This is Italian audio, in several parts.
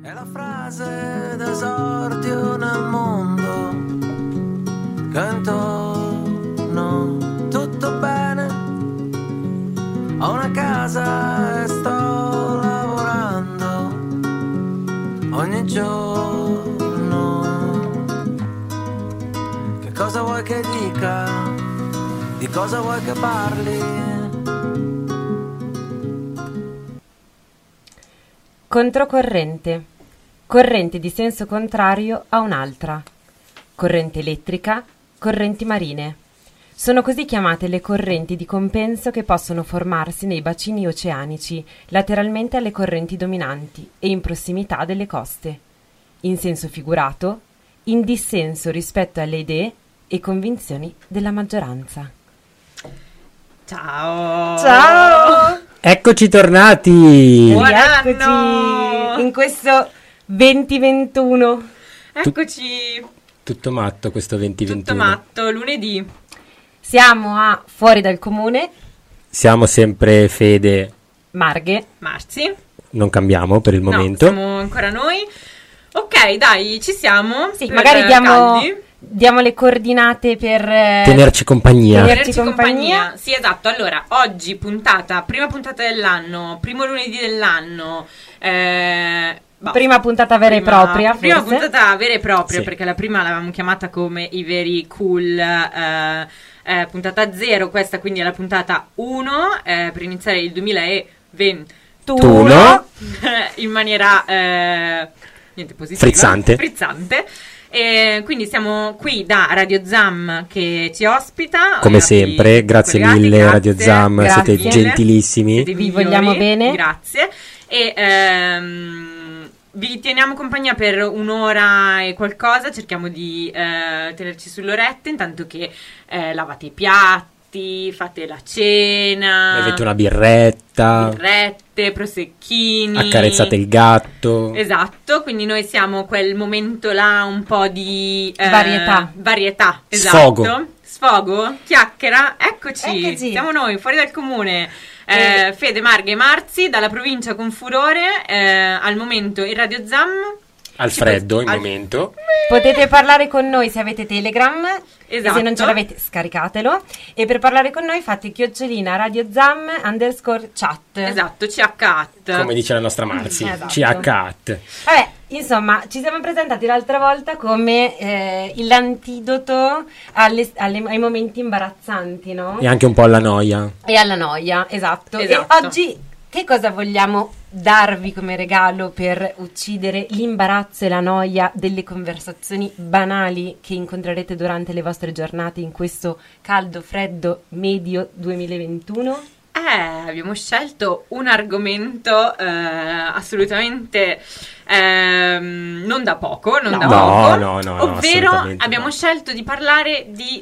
È la frase d'esordio nel mondo, che intorno tutto bene, ho una casa e sto lavorando ogni giorno. Che cosa vuoi che dica? Di cosa vuoi che parli? Controcorrente. Corrente di senso contrario a un'altra. Corrente elettrica, correnti marine. Sono così chiamate le correnti di compenso che possono formarsi nei bacini oceanici, lateralmente alle correnti dominanti e in prossimità delle coste. In senso figurato, in dissenso rispetto alle idee e convinzioni della maggioranza. Ciao! Ciao! Eccoci tornati! Buon Eccoci anno! in questo 2021. Eccoci! Tutto matto questo 2021. Tutto matto, lunedì. Siamo a Fuori dal Comune, Siamo sempre Fede, Marghe. Marzi. non cambiamo per il momento. No, siamo ancora noi. Ok, dai, ci siamo. Sì, per magari caldi. diamo le coordinate per Tenerci compagnia. Tenerci Tenerci compagnia. compagnia. Sì, esatto. Allora, oggi prima puntata dell'anno, primo lunedì dell'anno. Prima puntata vera e propria, Prima forse. puntata vera e propria, Sì. perché la prima l'avevamo chiamata come i very cool puntata 0, questa quindi è la puntata 1 per iniziare il 2021 in maniera niente positiva, frizzante. E quindi siamo qui da Radio Zam che ci ospita. Come Qui sempre, grazie collegati, mille grazie. Radio Zam, Grazie siete mille. gentilissimi. Siete Vi migliori, vogliamo bene. Grazie. E vi teniamo compagnia per un'ora e qualcosa. Cerchiamo di tenerci sull'oretta, intanto che lavate i piatti, fate la cena, Bevete una birretta, birrette, prosecchini, accarezzate il gatto. Esatto, quindi noi siamo quel momento là un po' di varietà, esatto. Sfogo, chiacchiera, eccoci, siamo noi, fuori dal comune. Fede, Marghe e Marzi, dalla provincia con furore, al momento in Radio Zam. Al freddo, in momento. Potete parlare con noi se avete Telegram. Esatto. E se non ce l'avete, scaricatelo. E per parlare con noi fate @radiozam_chat. Esatto, CH. Come dice la nostra Marzi. Esatto. CH. Vabbè, insomma, ci siamo presentati l'altra volta come l'antidoto ai momenti imbarazzanti, no? E anche un po' alla noia. E alla noia, esatto. Esatto. E oggi che cosa vogliamo darvi come regalo per uccidere l'imbarazzo e la noia delle conversazioni banali che incontrerete durante le vostre giornate in questo caldo, freddo, medio 2021? Abbiamo scelto un argomento assolutamente non da poco, No, ovvero assolutamente abbiamo no. scelto di parlare di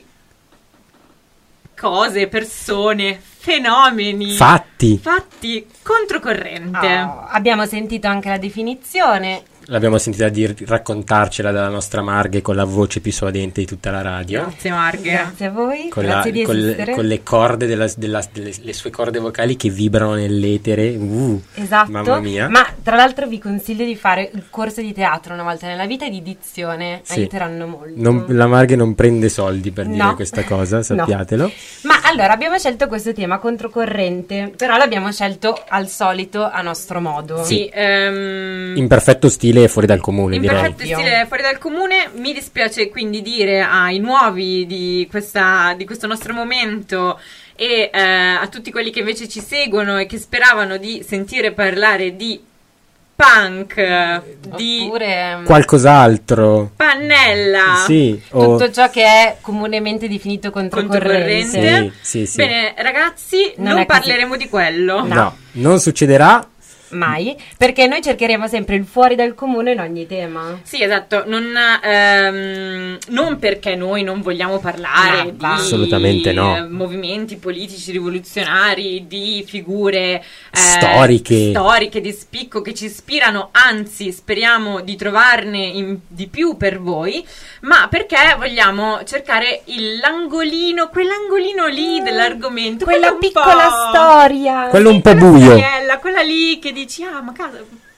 cose, persone, fenomeni, Fatti. controcorrente. Abbiamo sentito anche la definizione. L'abbiamo sentita raccontarcela dalla nostra Marghe con la voce più suadente di tutta la radio. Grazie Marghe. Grazie a voi, Con, grazie di esistere. con le corde le sue corde vocali che vibrano nell'etere. Esatto, Mamma mia. ma tra l'altro vi consiglio di fare il corso di teatro una volta nella vita e di dizione, Sì. aiuteranno molto. La Marghe non prende soldi per dire No. questa cosa, sappiatelo. Ma allora abbiamo scelto questo tema controcorrente, però l'abbiamo scelto al solito a nostro modo. Sì, In perfetto stile fuori dal comune, in direi. perfetto stile fuori dal comune. Mi dispiace quindi dire ai nuovi di questo nostro momento e a tutti quelli che invece ci seguono e che speravano di sentire parlare di punk, di Oppure Qualcos'altro. pannella, Sì. tutto ciò che è comunemente definito controcorrente. controcorrente. Sì. Bene ragazzi, Non non è così. parleremo di quello. No, non succederà. Mai, perché noi cercheremo sempre il fuori dal comune in ogni tema. Sì, esatto, non perché noi non vogliamo parlare No, di assolutamente no. Movimenti politici rivoluzionari, di figure Storiche di spicco che ci ispirano, anzi speriamo di trovarne di più per voi, ma perché vogliamo cercare quell'angolino lì dell'argomento, Quella quello un piccola po'- storia. Quello un po' quella buio. storiella, quella lì che dici, ma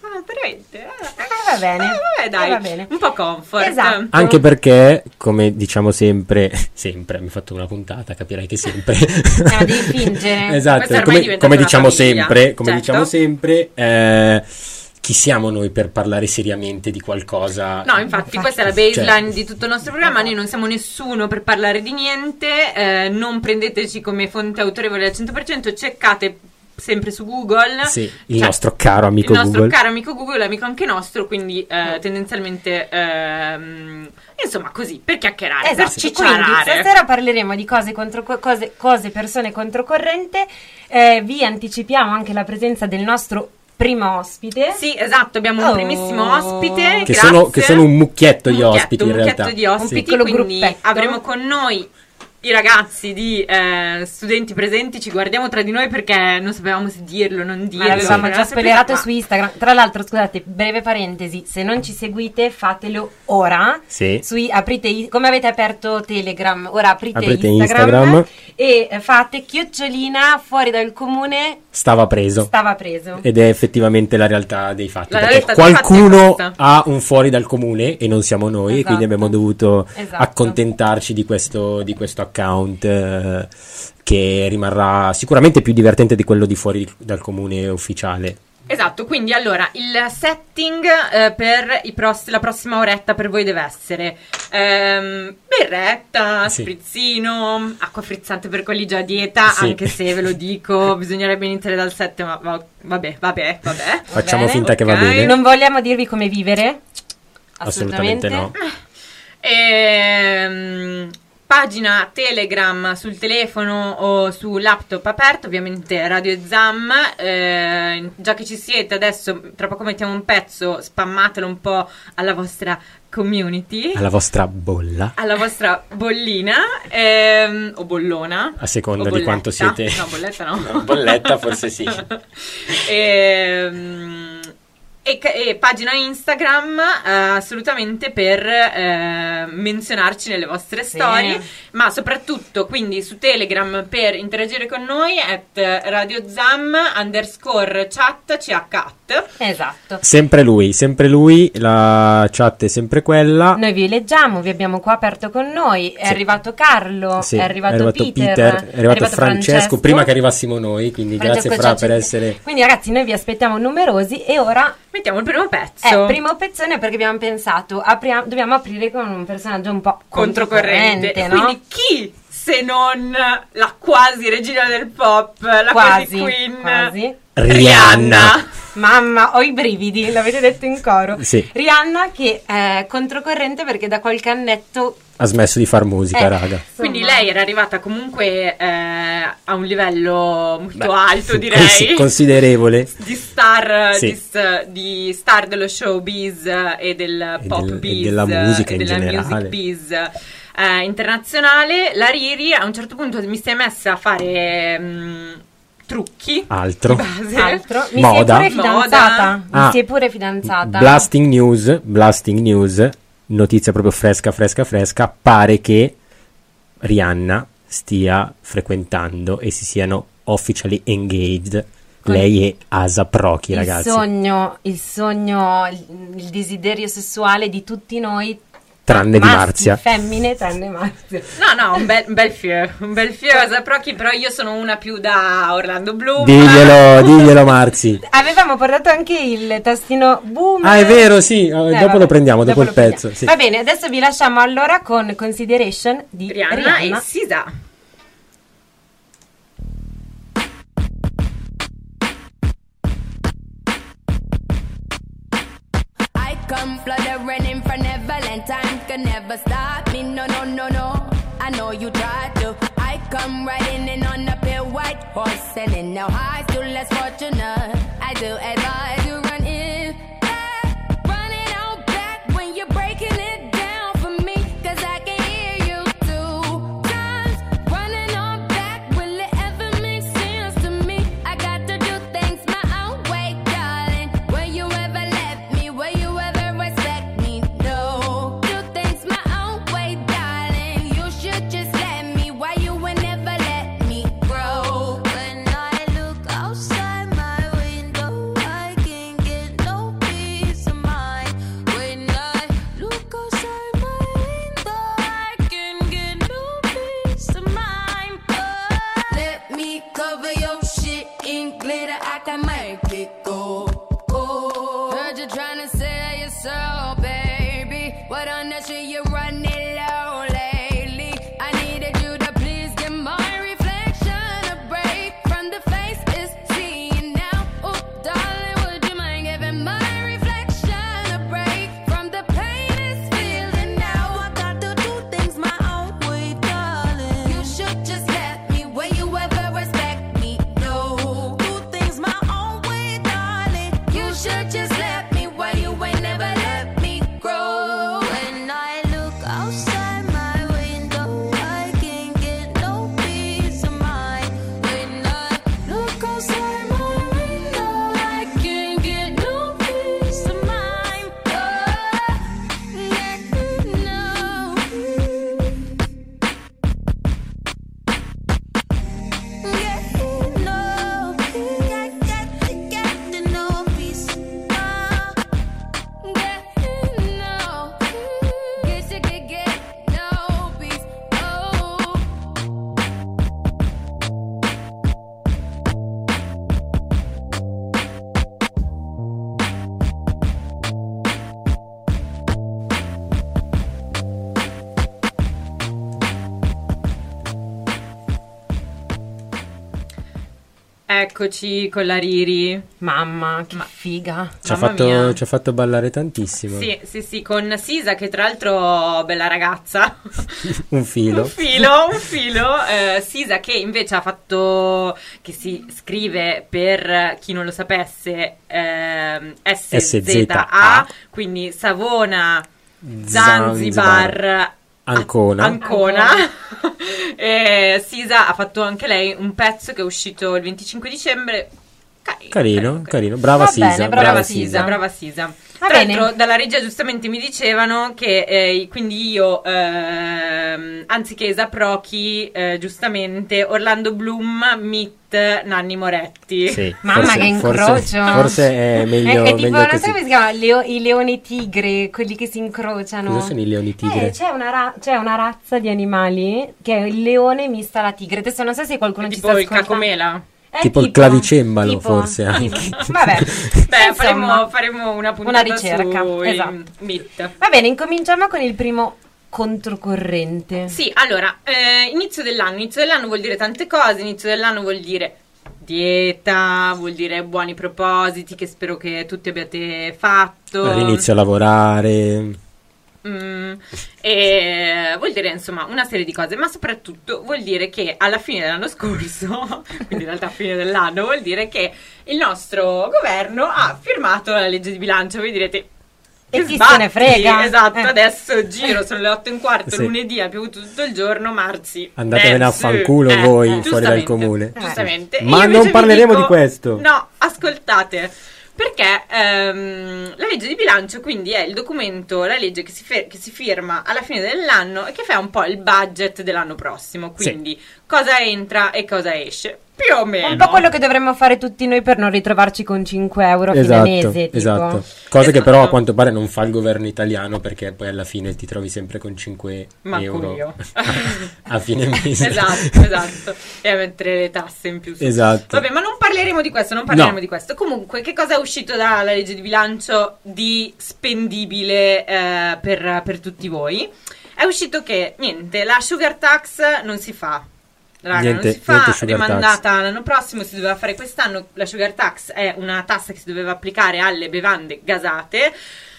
veramente. Va bene. Dai, va bene. Un po' comfort. Esatto. Anche perché, come diciamo sempre, mi ho fatto una puntata, capirai che sempre. Devi fingere. Esatto, come diciamo sempre, chi siamo noi per parlare seriamente di qualcosa? No, infatti questa è la baseline di tutto il nostro programma. Noi non siamo nessuno per parlare di niente, non prendeteci come fonte autorevole al 100%, cercate sempre su Google. Sì, il nostro caro amico Google. Il nostro caro amico Google, amico anche nostro, quindi tendenzialmente insomma così, per chiacchierare, per cicciarare. Quindi stasera parleremo di cose persone controcorrente. Vi anticipiamo anche la presenza del nostro primo ospite. Sì, esatto, abbiamo un primissimo ospite che sono un mucchietto di ospiti in realtà. Un piccolo gruppetto. Avremo con noi i ragazzi di studenti presenti. Ci guardiamo tra di noi perché non sapevamo se dirlo o non dirlo. L'avevamo già spoilerato su Instagram. Tra l'altro, scusate, breve parentesi, se non ci seguite fatelo ora. Sì. Come avete aperto Telegram, ora aprite Instagram e fate @ fuori dal comune stava preso. Ed è effettivamente la realtà dei fatti, perché realtà qualcuno ha un fuori dal comune e non siamo noi, e quindi abbiamo dovuto accontentarci di questo account che rimarrà sicuramente più divertente di quello di fuori dal comune ufficiale. Esatto, quindi allora il setting per la prossima oretta per voi deve essere berretta, sprizzino, acqua frizzante per quelli già a dieta, anche se ve lo dico, bisognerebbe iniziare dal 7, ma vabbè. Facciamo finta che va bene. Non vogliamo dirvi come vivere? Assolutamente no. Pagina Telegram sul telefono o su laptop aperto, ovviamente Radio Exam. Già che ci siete adesso, tra poco mettiamo un pezzo, spammatelo un po' alla vostra community, alla vostra bolla, alla vostra bollina o bollona, a seconda di quanto siete. No, bolletta no. Bolletta forse sì. E pagina Instagram assolutamente per menzionarci nelle vostre storie, ma soprattutto quindi su Telegram per interagire con noi @radiozam_chat CH. Esatto. Sempre lui, la chat è sempre quella. Noi vi leggiamo, vi abbiamo qua aperto con noi. È arrivato Carlo, è arrivato Peter, è arrivato Francesco prima che arrivassimo noi, quindi grazie Fra per essere. Quindi ragazzi, noi vi aspettiamo numerosi e ora mettiamo il primo pezzo. Primo pezzone, perché abbiamo pensato dobbiamo aprire con un personaggio un po' controcorrente, no? Quindi chi se non la quasi regina del pop, la quasi queen, quasi Rihanna. Mamma, ho i brividi, l'avete detto in coro. Sì. Rihanna che è controcorrente perché da qualche annetto ha smesso di far musica, raga. Quindi lei era arrivata comunque a un livello molto alto, direi. Considerevole. Di star, di star dello showbiz e del pop biz. Della musica in della generale. Music biz internazionale. La Riri a un certo punto mi si è messa a fare trucchi. Altro. Mi si è pure fidanzata. Blasting news. Notizia proprio fresca, pare che Rihanna stia frequentando e si siano officially engaged. Lei è ASAP Rocky, ragazzi. Il sogno, il desiderio sessuale di tutti noi, tranne di Marzia. Femmine, tranne Marzia. No, un bel fior ASAP Rocky, però io sono una più da Orlando Bloom. Diglielo Marzi. Avevamo portato anche il tastino boom. Ah, è vero, sì, dopo lo prendiamo, dopo il pezzo. Sì. Va bene, adesso vi lasciamo allora con Consideration di Rihanna e SZA. Come fluttering in for Neverland, time can never stop me, no. I know you tried to. I come riding in on a pale white horse, and in no high, still less fortunate. I do advise you run in, running out back when you're breaking it down for me, 'cause I can hear you 2 times. Running on back, will it ever make sense to me? I got to do things my own way, darling. Will you ever let me? Will you ever respect me? No. Do things my own way, darling. You should just let me. Why you will never let me grow? When I look outside my window, I can trying to sell your soul, baby. What on that shit you running low lately? I needed you to please give my reflection a break from the face it's seeing now. Oh, darling, would you mind giving my reflection a break from the pain it's feeling now? I got to do things my own way, darling. You should just let me when you ever respect me. No, do things my own way, darling. You should just let me while you ain't never let me grow. When I look outside my window, I can't get no peace of mind. When I look outside my window, I can't get no peace of mind. Oh, yeah, no. Yeah, no. I got to get no peace. Oh, yeah, no. Guess you could get no peace. Oh. Eccoci con la Riri. Mamma, che figa. Ci ha Mamma mia. fatto ballare tantissimo. Sì, con Sisa, che tra l'altro bella ragazza. Un filo. Un filo. Sisa, che invece ha fatto, che si scrive, per chi non lo sapesse, SZA, quindi Savona, Zanzibar, Ancona. Sisa ha fatto anche lei un pezzo che è uscito il 25 dicembre. Carino. Brava Va Sisa. bene, Brava Sisa. Va Tra bene. l'altro dalla regia giustamente mi dicevano che quindi io anziché Esaprochi giustamente Orlando Bloom meet Nanni Moretti. Sì, Mamma, che incrocio. Forse è meglio, È tipo, meglio non so così. come si chiama, i leoni tigre, quelli che si incrociano. Cosa sono i leoni tigre? C'è una razza di animali che è il leone mista alla tigre. Adesso non so se qualcuno ci Tipo sta il ascoltando. cacomela. Tipo il clavicembalo, forse anche. Vabbè, Beh, insomma, faremo una puntata una ricerca, su esatto. Meet. Va bene, incominciamo con il primo controcorrente. Sì, allora, inizio dell'anno vuol dire tante cose, inizio dell'anno vuol dire dieta, vuol dire buoni propositi che spero che tutti abbiate fatto. Inizio a lavorare. E vuol dire insomma una serie di cose, ma soprattutto vuol dire che alla fine dell'anno scorso, quindi in realtà a fine dell'anno, vuol dire che il nostro governo ha firmato la legge di bilancio. Voi direte: E che chi sbatti? se ne frega? Esatto, adesso giro, sono le 8:15, Sì. lunedì, ha piovuto tutto il giorno, marzi. Andatevene a fanculo voi fuori dal comune. Giustamente. Ma Io invece non vi parleremo dico- di questo. No, ascoltate. Perché la legge di bilancio quindi è il documento, la legge che si firma alla fine dell'anno e che fa un po' il budget dell'anno prossimo. Quindi cosa entra e cosa esce. Più o meno. Un po' quello che dovremmo fare tutti noi per non ritrovarci con 5 euro a fine mese. Tipo. Esatto. Cosa che però a Esatto. quanto pare non fa il governo italiano, perché poi alla fine ti trovi sempre con 5 Ma euro io. a fine mese. Esatto. E a mettere le tasse in più. Esatto. Vabbè, ma non parleremo di questo, No. Comunque, che cosa è uscito dalla legge di bilancio di spendibile per tutti voi? È uscito che, niente, la sugar tax non si fa. Raga, Niente non si fa, sugar rimandata l'anno prossimo, si doveva fare quest'anno. La sugar tax è una tassa che si doveva applicare alle bevande gasate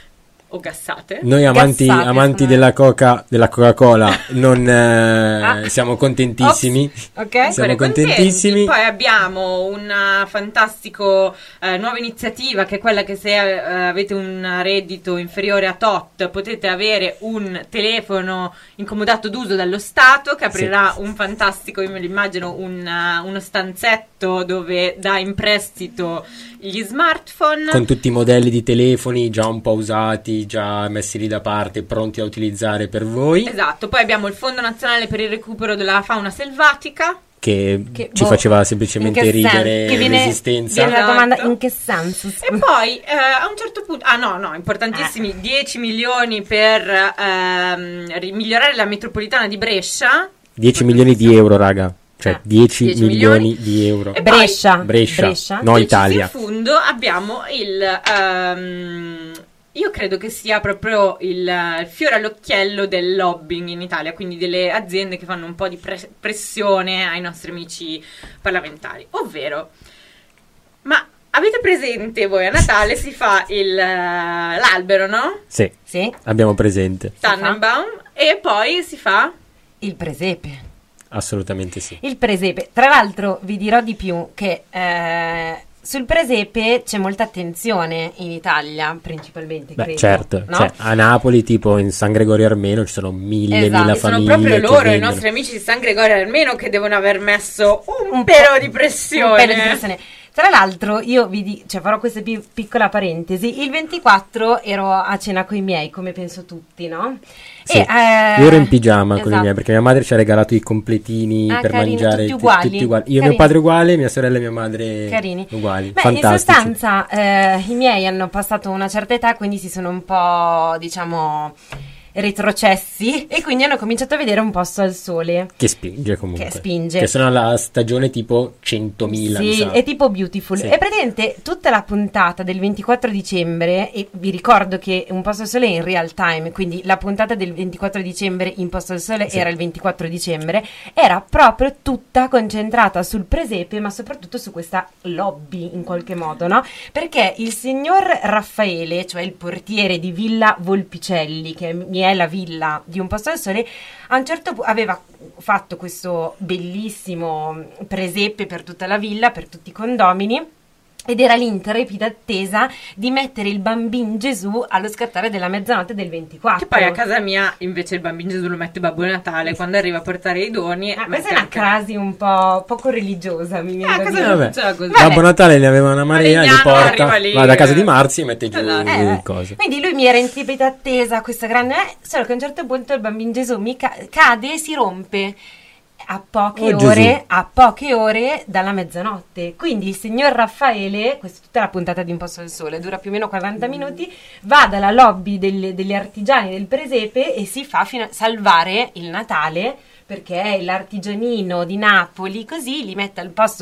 o gassate. Noi amanti Gassate, della Coca-Cola non siamo contentissimi. Ok? Siamo Contenti. contentissimi. Poi abbiamo una fantastico nuova iniziativa, che è quella che se avete un reddito inferiore a tot potete avere un telefono incomodato d'uso dallo Stato, che aprirà un fantastico, io me lo immagino, uno stanzetto dove dà in prestito gli smartphone Con tutti i modelli di telefoni già un po' usati, già messi lì da parte, pronti a utilizzare per voi. Esatto. Poi abbiamo il Fondo Nazionale per il recupero della fauna selvatica, Che ci boh, faceva semplicemente in che ridere che viene l'esistenza. la domanda: Esatto. in che senso? e poi a un certo punto importantissimi 10 milioni per migliorare la metropolitana di Brescia. 10 milioni di euro, raga. cioè 10 milioni di euro. E Brescia. No, Italia. In fondo abbiamo io credo che sia proprio il fiore all'occhiello del lobbying in Italia, quindi delle aziende che fanno un po' di pressione ai nostri amici parlamentari, ovvero, ma avete presente voi a Natale si fa l'albero, no? Sì, abbiamo presente. Tannenbaum, e poi si fa il presepe. Assolutamente sì. Il presepe. Tra l'altro vi dirò di più che sul presepe c'è molta attenzione in Italia, principalmente, credo. Certo, no? Cioè, a Napoli, tipo in San Gregorio Armeno, ci sono mille famiglie. Sono proprio loro, i nostri amici di San Gregorio Armeno, che devono aver messo un pelo di pressione. Tra l'altro io farò questa piccola parentesi. Il 24 ero a cena con i miei, come penso tutti, no? Sì. Io ero in pigiama con i miei, perché mia madre ci ha regalato i completini per carini, mangiare tutti uguali. Io carini. e mio padre uguale, mia sorella e mia madre carini. Uguali. Beh, fantastici. in sostanza i miei hanno passato una certa età, quindi si sono un po', retrocessi, e quindi hanno cominciato a vedere Un posto al sole, che spinge comunque, che sono alla stagione tipo 100.000, sì, è tipo Beautiful, sì. E praticamente tutta la puntata del 24 dicembre, e vi ricordo che Un posto al sole è in real time, quindi la puntata del 24 dicembre in Posto al sole era il 24 dicembre, era proprio tutta concentrata sul presepe, ma soprattutto su questa lobby in qualche modo, no? Perché il signor Raffaele, cioè il portiere di Villa Volpicelli, che è la villa di Un posto al sole, a un certo punto aveva fatto questo bellissimo presepe per tutta la villa, per tutti i condomini, ed era l'intrepida attesa di mettere il bambin Gesù allo scattare della mezzanotte del 24. Che poi a casa mia invece il bambin Gesù lo mette Babbo Natale quando arriva a portare i doni. Questa è una crasi un po' poco religiosa, mi viene da dire. Così. Babbo Natale ne aveva una marea, gli porta, va da casa di Marzi e mette giù le cose. Quindi lui mi era in tiepida attesa, questa grande, solo che a un certo punto il bambin Gesù mi cade e si rompe a poche ore dalla mezzanotte. Quindi il signor Raffaele, questa è tutta la puntata di Un posto al sole, dura più o meno 40 minuti, va dalla lobby degli artigiani del presepe e si fa salvare il Natale, perché è l'artigianino di Napoli, così gli mette al posto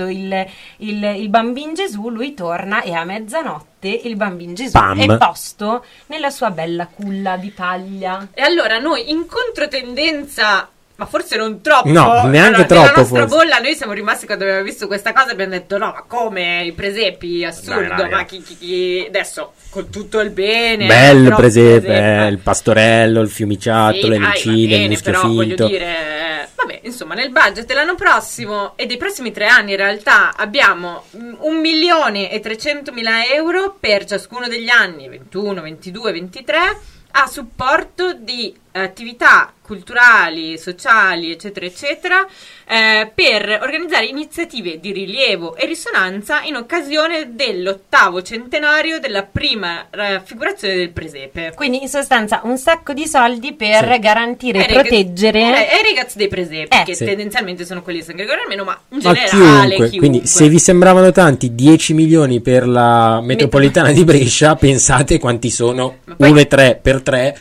il bambin Gesù, lui torna e a mezzanotte il bambin Gesù è posto nella sua bella culla di paglia. E allora noi, in controtendenza, ma forse non troppo, neanche troppo, nella nostra forse. bolla, noi siamo rimasti quando abbiamo visto questa cosa, abbiamo detto no, ma come i presepi, assurdo, ma chi adesso con tutto il bene, bello presepe, il pastorello, il fiumiciattolo, le micine, il muschio però finto, voglio dire, vabbè, insomma, nel budget dell'anno prossimo e dei prossimi 3 anni in realtà abbiamo 1.300.000 euro per ciascuno degli anni 21, 22, 23 a supporto di attività culturali, sociali, eccetera, eccetera, per organizzare iniziative di rilievo e risonanza in occasione dell'8° centenario della prima raffigurazione del presepe. Quindi in sostanza un sacco di soldi per garantire e proteggere i ragazzi dei presepi, che tendenzialmente sono quelli di San Gregorio Armeno, ma in generale chiunque. Quindi se vi sembravano tanti 10 milioni per la metropolitana di Brescia, pensate quanti sono 1,3 per 3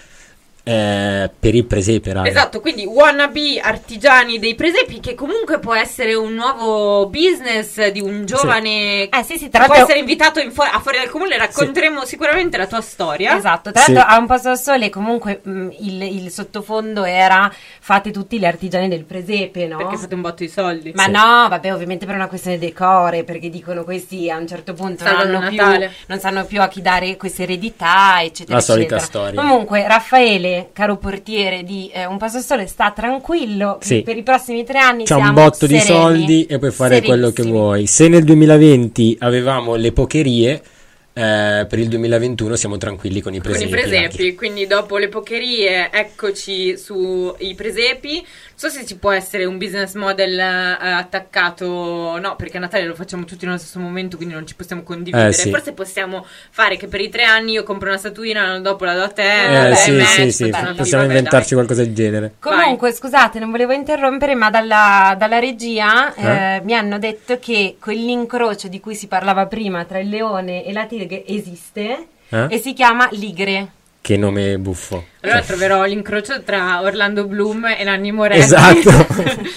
per il presepe, raga. Esatto, quindi wannabe artigiani dei presepi, che comunque può essere un nuovo business di un giovane sì, può essere invitato a fuori dal comune. Racconteremo sicuramente la tua storia. Esatto, tra l'altro a Un posto al sole comunque il sottofondo era fate tutti gli artigiani del presepe, no? Perché fate un botto di soldi. Ma no, vabbè, ovviamente per una questione decore, perché dicono questi a un certo punto non sanno più a chi dare questa eredità, eccetera, la solita storia. Comunque Raffaele, caro portiere di Un posto al sole, sta tranquillo, per i prossimi 3 anni c'ha un botto di soldi e puoi fare quello che vuoi. Se nel 2020 avevamo le pocherie, per il 2021 siamo tranquilli con i presepi. Quindi dopo le pocherie eccoci sui presepi. Non so se ci può essere un business model attaccato, no, perché a Natale lo facciamo tutti nello stesso momento, quindi non ci possiamo condividere. Forse possiamo fare che per i 3 anni io compro una statuina, l'anno dopo la do a te. Possiamo inventarci qualcosa del genere. Comunque, scusate, non volevo interrompere, ma dalla regia mi hanno detto che quell'incrocio di cui si parlava prima tra il leone e la tigre esiste e si chiama ligre. Che nome buffo. Allora troverò l'incrocio tra Orlando Bloom e Nanni Moretti. Esatto.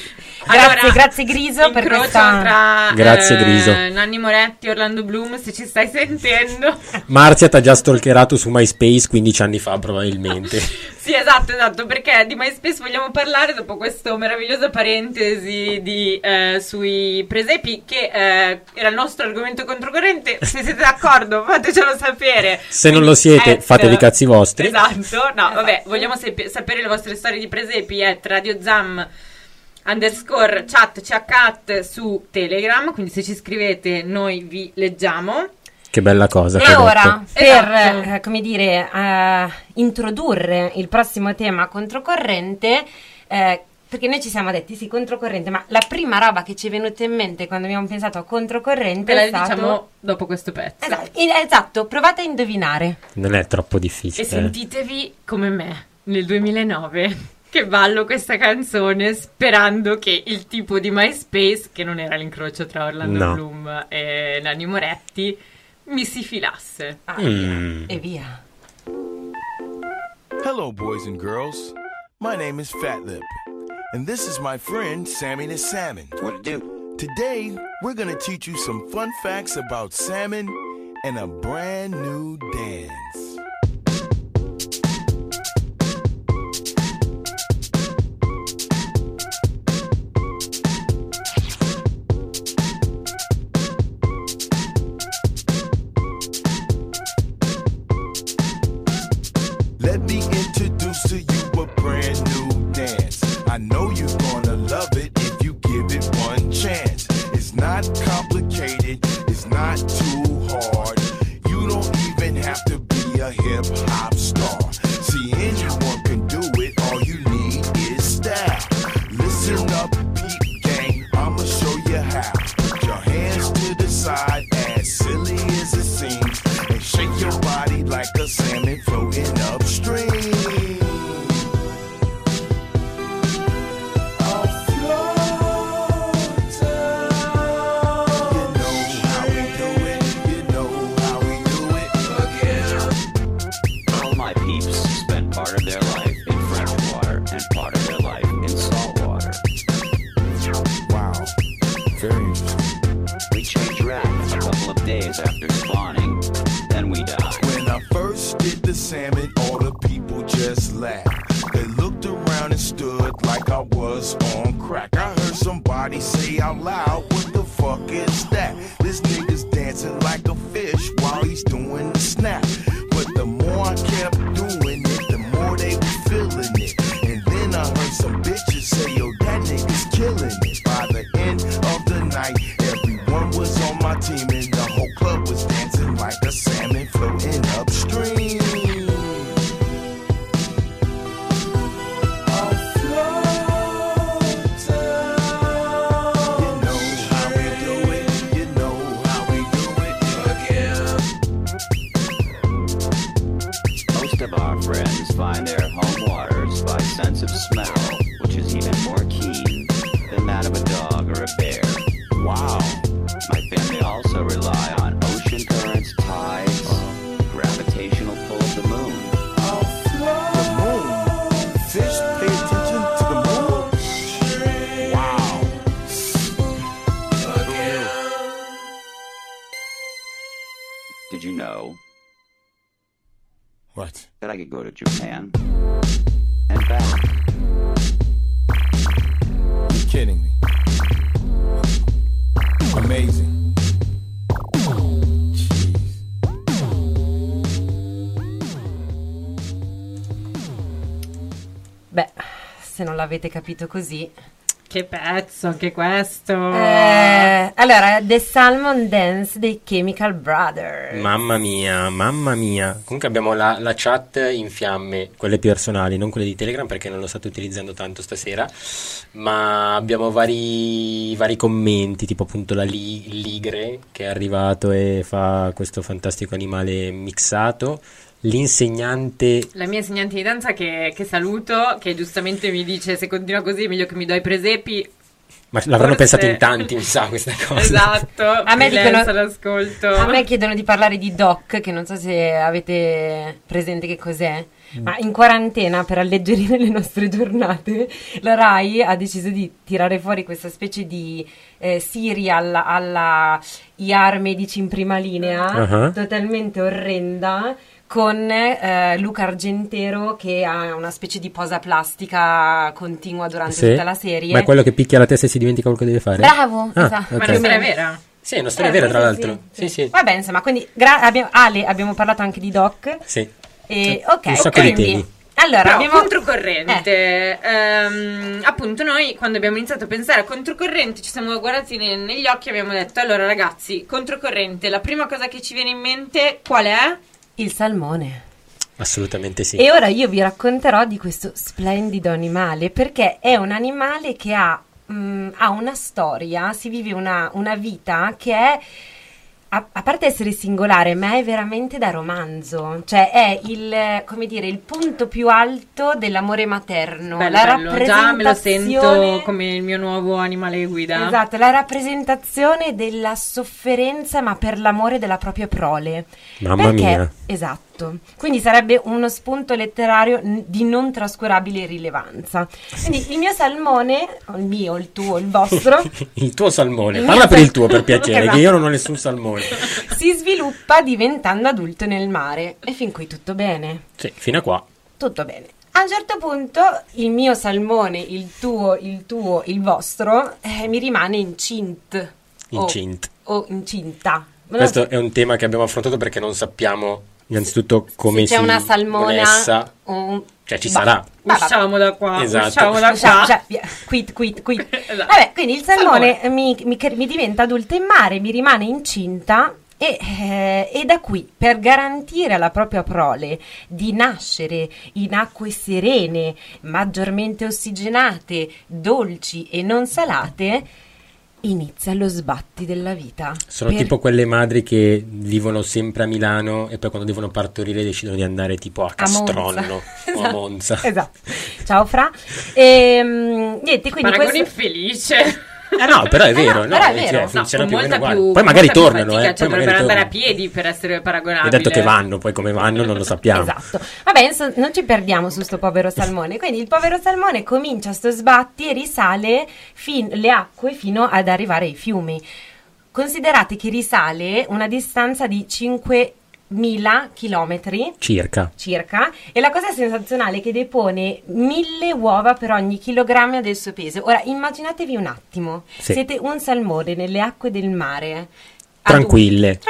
Allora, grazie Griso per questa... tra grazie Griso. Nanni Moretti e Orlando Bloom, se ci stai sentendo. Marzia t'ha già stalkerato su MySpace 15 anni fa probabilmente. Sì, esatto, perché di MySpace vogliamo parlare dopo questa meravigliosa parentesi sui presepi, che era il nostro argomento controcorrente. Se siete d'accordo fatecelo sapere. Se non lo siete, fatevi i cazzi vostri. Esatto, no, vabbè, vogliamo sapere le vostre storie di presepi @radiozam _chat CHat su Telegram, quindi se ci scrivete noi vi leggiamo. Che bella cosa. E ora, per come dire, introdurre il prossimo tema controcorrente, perché noi ci siamo detti sì, controcorrente, ma la prima roba che ci è venuta in mente quando abbiamo pensato a controcorrente è stato... diciamo dopo questo pezzo. Esatto, provate a indovinare. Non è troppo difficile. E sentitevi come me nel 2009 che ballo questa canzone sperando che il tipo di MySpace, che non era l'incrocio tra Orlando Bloom e Nanni Moretti, mi si filasse. E via. Hello boys and girls, my name is Fat Lip, and this is my friend Sammy the Salmon. What to do? Today we're gonna teach you some fun facts about salmon and a brand new dance. Let me introduce to you a brand new dance. I know you're gonna love it if you give it one chance. It's not complicated, it's not too hard. You don't even have to be a hip hop star. See, anyone can do it, all you need is style. Listen up, peep gang, I'ma show you how. Put your hands to the side, as silly as it seems, and shake your body like a salmon floating upstream. After spawning, then we die. When I first did the salmon, all the people just laughed. They looked around and stood like I was on crack. I heard somebody say out loud, what the fuck is that? This nigga's dancing like a fish while he's doing the snap. But the more I kept doing it, the more they were feeling it. And then I heard some bitches say, yo, that nigga's killing it. By the end of the night, everyone was on my team and the whole club was dancing like a salmon floating upstream. Most of our friends find their home waters by sense of smell, which is even more keen than that of a dog or a bear. Wow. My family also rely on ocean currents, tides, gravitational pull of the moon. The moon? Fish pay attention to the moon? Wow. Did you know What? that I could go to Japan and back? You're kidding me. Amazing. Jeez. Beh, se non l'avete capito così... Che pezzo anche questo. Allora, The Salmon Dance dei Chemical Brothers. Mamma mia. Comunque abbiamo la chat in fiamme, quelle personali, non quelle di Telegram perché non lo state utilizzando tanto stasera, ma abbiamo vari commenti, tipo appunto la Ligre che è arrivato e fa questo fantastico animale mixato. L'insegnante, la mia insegnante di danza che saluto, che giustamente mi dice: se continua così è meglio che mi do i presepi. Ma l'avranno pensato in tanti, mi sa, questa cosa. Esatto, a me l'ascolto. A me chiedono di parlare di DOC, che non so se avete presente che cos'è. Ma in quarantena, per alleggerire le nostre giornate, la Rai ha deciso di tirare fuori questa specie di serial alla IR medici in prima linea, totalmente orrenda, con Luca Argentero che ha una specie di posa plastica continua durante tutta la serie. Ma è quello che picchia la testa e si dimentica quello che deve fare? Bravo, esatto. Ma non è vera? Sì, è una storia vera, tra l'altro. Sì. Vabbè, insomma, quindi abbiamo parlato anche di DOC. Sì. Ok, quindi allora abbiamo controcorrente. Appunto, noi quando abbiamo iniziato a pensare a controcorrente ci siamo guardati negli occhi e abbiamo detto: allora ragazzi, controcorrente, la prima cosa che ci viene in mente qual è? Il salmone. Assolutamente sì. E ora io vi racconterò di questo splendido animale, perché è un animale che ha una storia, si vive una vita che è, a parte essere singolare, ma è veramente da romanzo. Cioè è il punto più alto dell'amore materno. Bello, la bello. rappresentazione... Già me lo sento come il mio nuovo animale guida. Esatto, la rappresentazione della sofferenza, ma per l'amore della propria prole. Mamma mia. Esatto. Quindi sarebbe uno spunto letterario di non trascurabile rilevanza. Quindi il mio salmone, il mio, il tuo, il vostro... il tuo salmone, parla per il tuo per piacere, esatto. Che io non ho nessun salmone. Si sviluppa diventando adulto nel mare e fin qui tutto bene. Sì, fino a qua. Tutto bene. A un certo punto il mio salmone, il tuo, il vostro, mi rimane incint. O incinta. Questo è un tema che abbiamo affrontato perché non sappiamo innanzitutto come se c'è una salmona, cioè ci sarà. Usciamo da qua. Esatto. Quit. Esatto. Vabbè, quindi il salmone mi diventa adulto in mare, mi rimane incinta. E da qui, per garantire alla propria prole di nascere in acque serene, maggiormente ossigenate, dolci e non salate, inizia lo sbatti della vita. Sono tipo quelle madri che vivono sempre a Milano e poi quando devono partorire decidono di andare tipo a Castronno o a Monza. Esatto. Ciao Fra. Niente, quindi paragone infelice. No, però è vero, però è vero. Funziona no, più o meno uguale. Più, poi magari tornano, fatica, poi magari andare a piedi per essere paragonabile. Hai detto che vanno, poi come vanno non lo sappiamo. Esatto. Vabbè, non ci perdiamo su sto povero salmone. Quindi il povero salmone comincia sto sbatti e risale le acque fino ad arrivare ai fiumi. Considerate che risale una distanza di 5.000 chilometri circa, e la cosa sensazionale è che depone 1.000 uova per ogni chilogrammo del suo peso. Ora immaginatevi un attimo, siete un salmone nelle acque del mare, tranquille,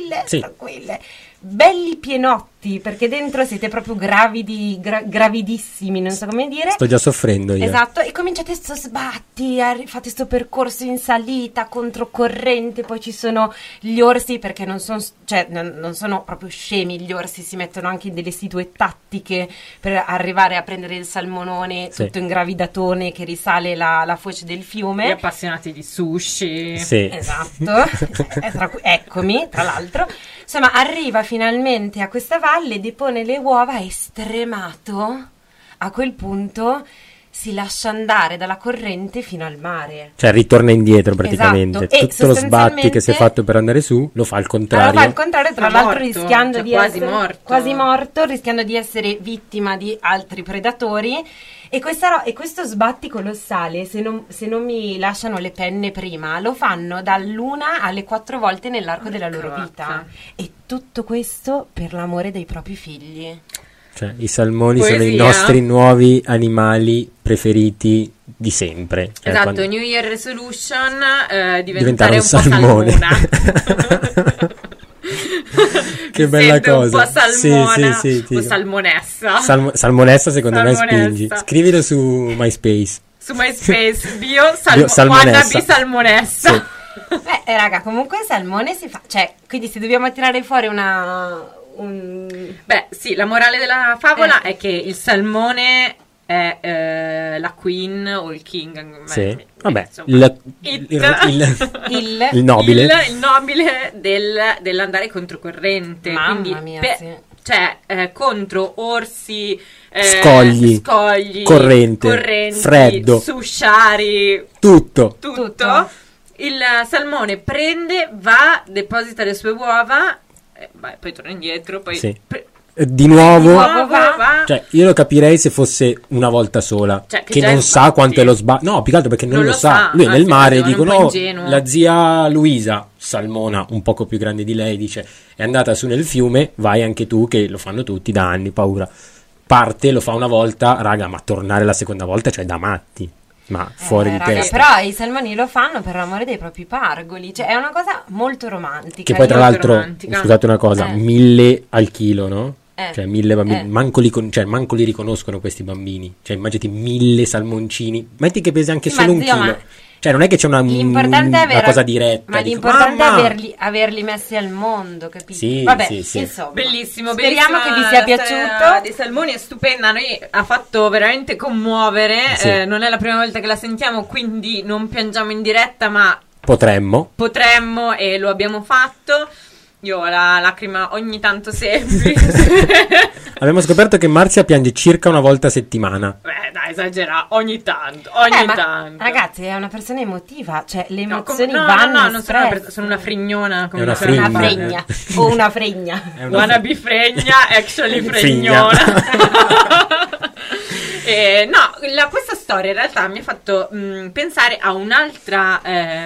belli pienotti, perché dentro siete proprio gravidissimi, non so come dire. Sto già soffrendo io. Esatto, e cominciate sto sbatti, fate sto percorso in salita, controcorrente, poi ci sono gli orsi, perché non sono proprio scemi gli orsi, si mettono anche in delle situe tattiche per arrivare a prendere il salmonone tutto ingravidatone che risale la foce del fiume. Gli appassionati di sushi. Sì. Esatto. Eccomi, tra l'altro. Insomma, arriva finalmente a questa valle, depone le uova e stremato, a quel punto si lascia andare dalla corrente fino al mare. Cioè ritorna indietro praticamente. Esatto. Tutto lo sbatti che si è fatto per andare su lo fa al contrario. Tra l'altro rischiando di quasi essere quasi morto, rischiando di essere vittima di altri predatori. E questo sbatti colossale, se non mi lasciano le penne prima, lo fanno dall'1 alle 4 volte nell'arco della loro vita. E tutto questo per l'amore dei propri figli. Cioè, i salmoni sono i nostri nuovi animali preferiti di sempre. Esatto, New Year Resolution, diventare un salmone. Po' salmona. Che bella cosa. Un po' salmona, sì, o salmonessa. Salmonessa secondo me spingi. Scrivilo su MySpace. Su MySpace, wannabe salmonessa. Sì. Raga, comunque il salmone si fa, cioè, quindi se dobbiamo tirare fuori Beh, sì, la morale della favola è che il salmone è la queen o il king. Sì, vabbè, il nobile. Il nobile dell'andare controcorrente. Mamma quindi mia, sì. cioè contro orsi, scogli, corrente, freddo, susciari, tutto. Il salmone prende, va, deposita le sue uova, poi torna indietro, poi di nuovo va. Cioè io lo capirei se fosse una volta sola, cioè, che non sa quanto è lo sbaglio. No, più che altro perché non lo sa. Lui è nel mare, dicono la zia Luisa, salmona un poco più grande di lei, dice è andata su nel fiume, vai anche tu, che lo fanno tutti da anni, paura. Parte, lo fa una volta, raga, ma tornare la seconda volta, cioè da matti. Ma fuori di testa. Però i salmoni lo fanno per l'amore dei propri pargoli, cioè è una cosa molto romantica. Che poi tra l'altro, scusate una cosa, 1.000 al chilo, no? Cioè 1.000 bambini, manco li riconoscono questi bambini. Cioè immaginati 1.000 salmoncini, metti che pesi anche solo un chilo. Cioè non è che c'è una cosa diretta. Ma l'importante è averli messi al mondo, capito? Sì, vabbè, sì. Insomma, bellissimo. Speriamo che vi sia piaciuto. Dei salmoni è stupenda, noi ha fatto veramente commuovere, sì. Non è la prima volta che la sentiamo, quindi non piangiamo in diretta, ma potremmo e lo abbiamo fatto. Io ho la lacrima ogni tanto semplice. Abbiamo scoperto che Marzia piange circa una volta a settimana. Beh, dai, esagera, ogni tanto. Ragazzi, è una persona emotiva, cioè le emozioni vanno. Non sono una frignona. È una fregna. O una fregna. Wannabe fregna, actually fregnona. Questa storia in realtà mi ha fatto pensare a un'altra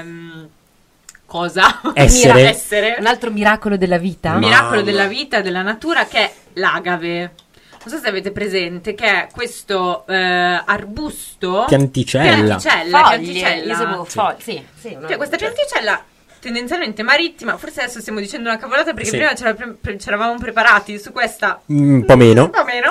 cosa? Essere. Un altro miracolo della vita. Un miracolo della vita, della natura, che è l'agave. Non so se avete presente che è questo arbusto. Pianticella. Sì. Cioè, questa pianticella tendenzialmente marittima. Forse adesso stiamo dicendo una cavolata perché prima c'eravamo preparati su questa. Un po' meno.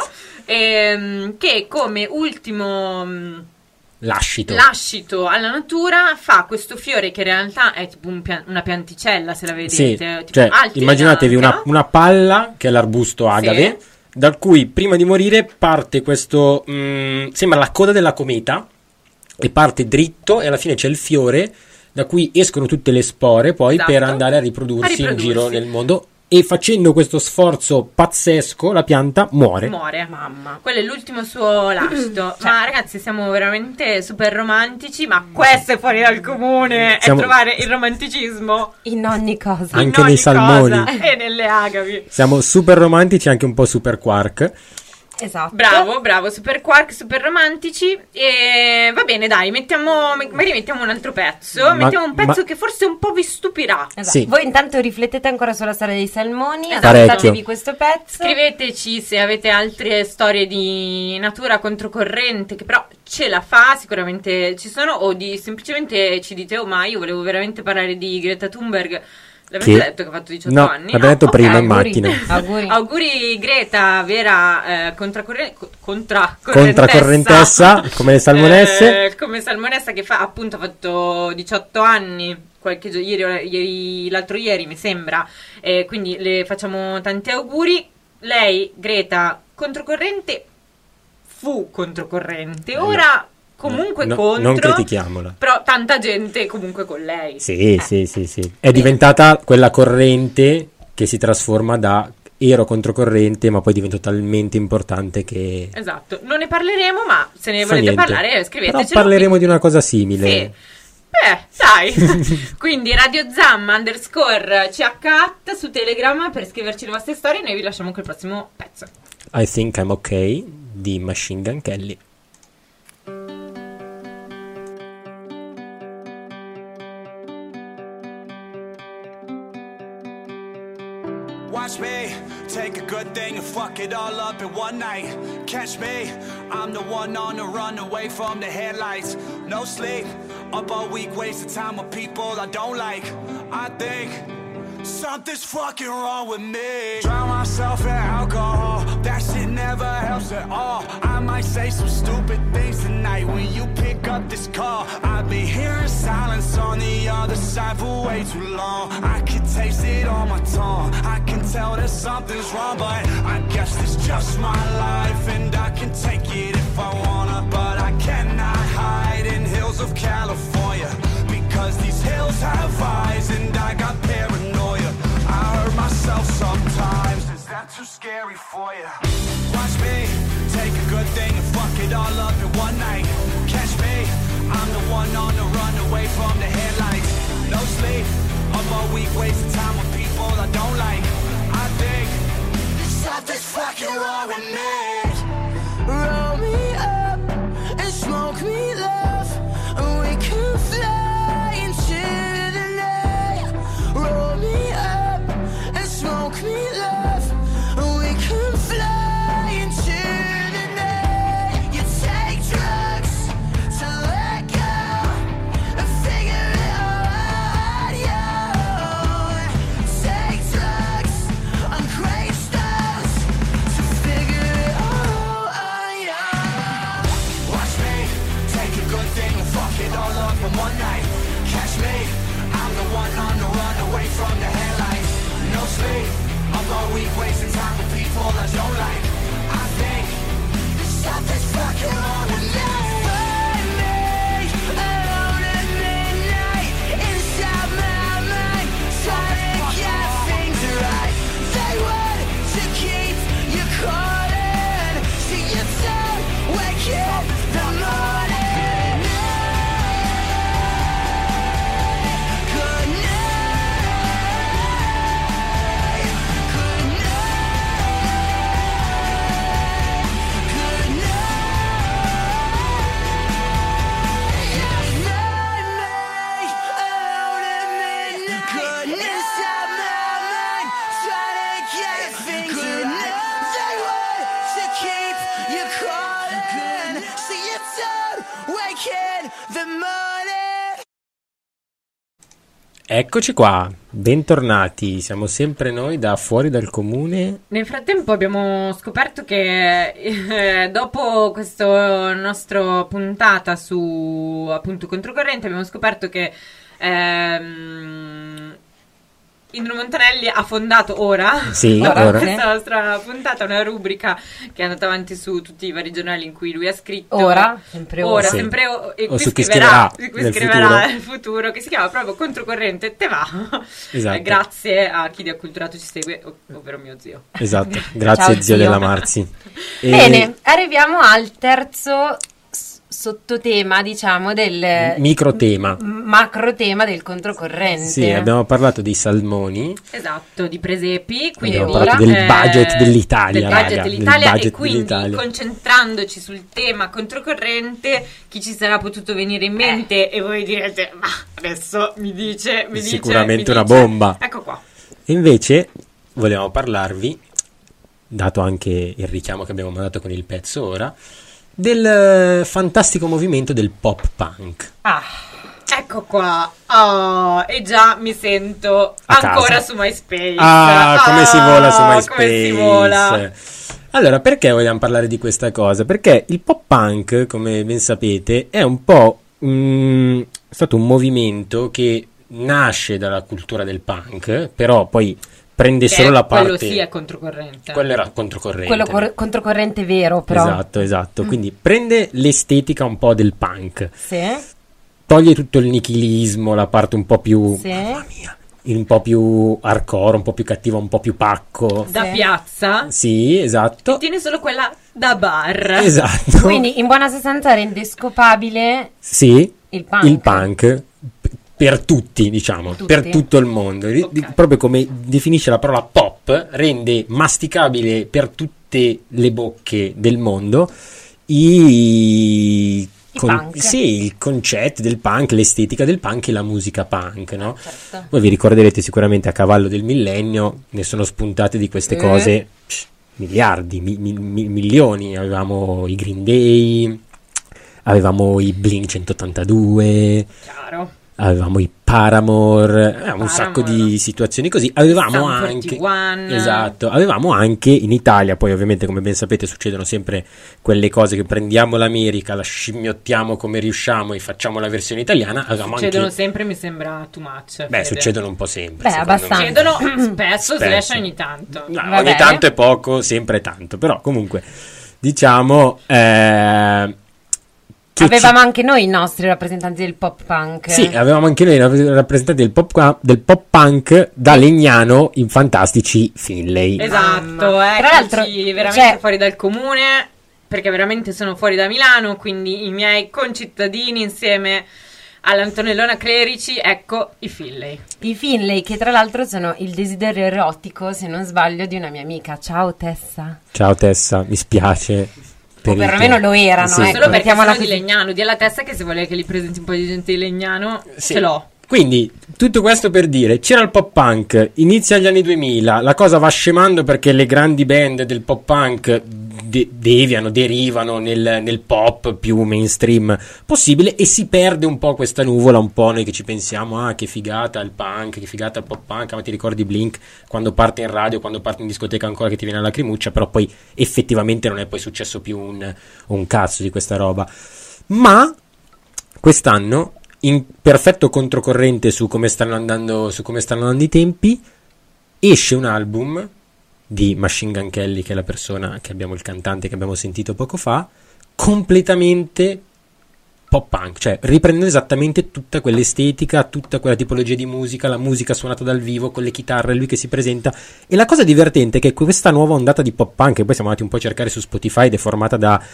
Che come ultimo lascito alla natura fa questo fiore che in realtà è tipo una pianticella, se la vedete. Sì, tipo cioè immaginatevi una palla che è l'arbusto agave, da cui prima di morire parte questo sembra la coda della cometa, e parte dritto e alla fine c'è il fiore da cui escono tutte le spore poi per andare a riprodursi in giro nel mondo. E facendo questo sforzo pazzesco la pianta muore. Mamma. Quello è l'ultimo suo lascito. Ma ragazzi, siamo veramente super romantici, ma questo è fuori dal comune. È trovare il romanticismo in ogni cosa. Anche nei salmoni. E nelle agavi. Siamo super romantici, anche un po' super quark. Esatto. Bravo, super quark, super romantici. E va bene, dai, magari mettiamo un altro pezzo. Mettiamo un pezzo che forse un po' vi stupirà. Esatto. Sì. Voi intanto riflettete ancora sulla storia dei salmoni. Ascoltatevi questo pezzo. Scriveteci se avete altre storie di natura controcorrente che però ce la fa, sicuramente ci sono, o semplicemente ci dite ma io volevo veramente parlare di Greta Thunberg. L'avete detto che ha fatto 18 anni? L'abbiamo detto prima in macchina. Auguri Greta, vera contracorrentessa, come le salmonesse. Come salmonessa che ha fatto 18 anni, l'altro ieri mi sembra. Quindi le facciamo tanti auguri. Lei, Greta, fu controcorrente. Ora... comunque contro, non critichiamola, però tanta gente comunque con lei. Sì. È diventata quella corrente che si trasforma da ero controcorrente, ma poi diventa talmente importante che... Esatto, non ne parleremo, ma se ne volete parlare scrivetecelo. Però parleremo di una cosa simile. Sì. Dai. Quindi Radio Zamma _CH su Telegram per scriverci le vostre storie. Noi vi lasciamo col prossimo pezzo. I Think I'm Okay di Machine Gun Kelly. Watch me take a good thing and fuck it all up in one night. Catch me, I'm the one on the run away from the headlights. No sleep, up all week, wasting time with people I don't like. I think something's fucking wrong with me. Drown myself in alcohol, that shit never helps at all. I might say some stupid things tonight when you pick up this call. I've been hearing silence on the other side for way too long. I can taste it on my tongue, I can tell that something's wrong, but I guess it's just my life and I can take it if I wanna. But I cannot hide in hills of California, because these hills have eyes and I got paranoia. I hurt myself sometimes, is that too scary Watch me take a good thing and fuck it all up in one night. Catch me, I'm the one on the run away from the headlights. No sleep, up all week wasting time with people I don't like. I think something's fucking wrong with me. Roll me up and smoke me love, and we can fly into the night. Roll me up and smoke me love, and we can fly into the night. You take drugs to let go and figure it out, yo. Take drugs on gravestones to figure it out, yo. Watch me take a good thing and fuck it all up in one night. Catch me, I'm the one on the run away from the headlights. No sleep, up all week wasting time with people I don't like. I think something's fucking wrong with me. Find me alone at midnight inside my mind, trying to get things right. They want to keep you calling, see you don't wake up the morning. Good night, good night, good Eccoci qua, bentornati, siamo sempre noi da Fuori dal Comune. Nel frattempo abbiamo scoperto che dopo questa nostra puntata su appunto Controcorrente abbiamo scoperto che Indro Montanelli ha fondato ora, Sì, ora. questa nostra puntata, una rubrica che è andata avanti su tutti i vari giornali in cui lui ha scritto sempre Sì. e O qui su chi scriverà scriverà nel futuro, che si chiama proprio Controcorrente Te va. Esatto. Grazie a chi di Acculturato ci segue, ovvero mio zio. Esatto, grazie Ciao, zio zio. della Marzi. E Bene, arriviamo al terzo sottotema, diciamo, del microtema. macro tema del controcorrente. Sì, abbiamo parlato dei salmoni. Esatto, di presepi, quindi Abbiamo ora, parlato del budget dell'Italia, del budget raga, dell'Italia, del budget e quindi dell'Italia. concentrandoci sul tema controcorrente, chi ci sarà potuto venire in mente e voi direte, ma adesso mi dice Sicuramente mi una dice. bomba. Ecco qua. E invece volevamo parlarvi, dato anche il richiamo che abbiamo mandato con il pezzo ora, del fantastico movimento del pop punk. Ecco qua. E già mi sento A ancora casa. su MySpace. Come si vola su MySpace. Come si vola. Allora, perché vogliamo parlare di questa cosa? Perché il pop punk, come ben sapete, è un po' stato un movimento che nasce dalla cultura del punk, però poi prende Che solo la parte... quello sì è controcorrente. Quello era controcorrente. Quello controcorrente vero, però. Esatto. Quindi prende l'estetica un po' del punk, Sì. toglie tutto il nichilismo, la parte un po' più... Sì. Mamma mia! Un po' più hardcore, un po' più cattiva, un po' più pacco. Da Sì. piazza. Sì, esatto. Tiene solo quella da bar. Esatto. Quindi in buona sostanza rende scopabile Sì, il punk. il punk per tutti, diciamo, Tutti. per tutto il mondo. Ok. Proprio come definisce la parola pop, rende masticabile per tutte le bocche del mondo punk. sì, il concetto del punk, l'estetica del punk e la musica punk, no? Certo. Voi vi ricorderete sicuramente a cavallo del millennio, ne sono spuntate di queste cose miliardi, milioni. Avevamo i Green Day, avevamo i Blink 182, Chiaro. avevamo i Paramore, un sacco di situazioni così. Avevamo Sum anche 41. esatto, avevamo anche in Italia, poi ovviamente come ben sapete succedono sempre quelle cose che prendiamo l'America, la scimmiottiamo come riusciamo e facciamo la versione italiana. Avevamo Succedono anche sempre, mi sembra too much. beh, Fede. succedono un po' sempre. Beh, secondo me. abbastanza. Succedono spesso, Spesso. slash ogni tanto. No, Va ogni bene. tanto è poco, sempre tanto, però comunque diciamo Avevamo anche noi i nostri rappresentanti del pop punk. Sì, avevamo anche noi i rappresentanti del pop punk da Legnano, i fantastici Finlay. Esatto, tra l'altro veramente fuori dal comune, perché veramente sono fuori da Milano, quindi i miei concittadini insieme all'Antonellona Clerici, ecco i Finlay. I Finlay, che tra l'altro sono il desiderio erotico, se non sbaglio, di una mia amica. Ciao Tessa. Ciao Tessa, mi spiace. O perlomeno lo erano, sì. Solo perché sono di Legnano, di alla Tessa, che se vuole che li presenti un po' di gente di Legnano, ce l'ho. Quindi, tutto questo per dire, c'era il pop punk, inizia gli anni 2000, la cosa va scemando perché le grandi band del pop punk derivano nel pop più mainstream possibile e si perde un po' questa nuvola, un po' noi che ci pensiamo, che figata il punk, che figata il pop punk, ma ti ricordi Blink quando parte in radio, quando parte in discoteca ancora che ti viene la lacrimuccia, però poi effettivamente non è poi successo più un cazzo di questa roba. Ma quest'anno, in perfetto controcorrente su come stanno andando i tempi, esce un album di Machine Gun Kelly, che è la persona che abbiamo, il cantante che abbiamo sentito poco fa, completamente pop punk, cioè riprendendo esattamente tutta quell'estetica, tutta quella tipologia di musica, la musica suonata dal vivo con le chitarre, lui che si presenta. E la cosa divertente è che questa nuova ondata di pop punk, che poi siamo andati un po' a cercare su Spotify, ed è formata da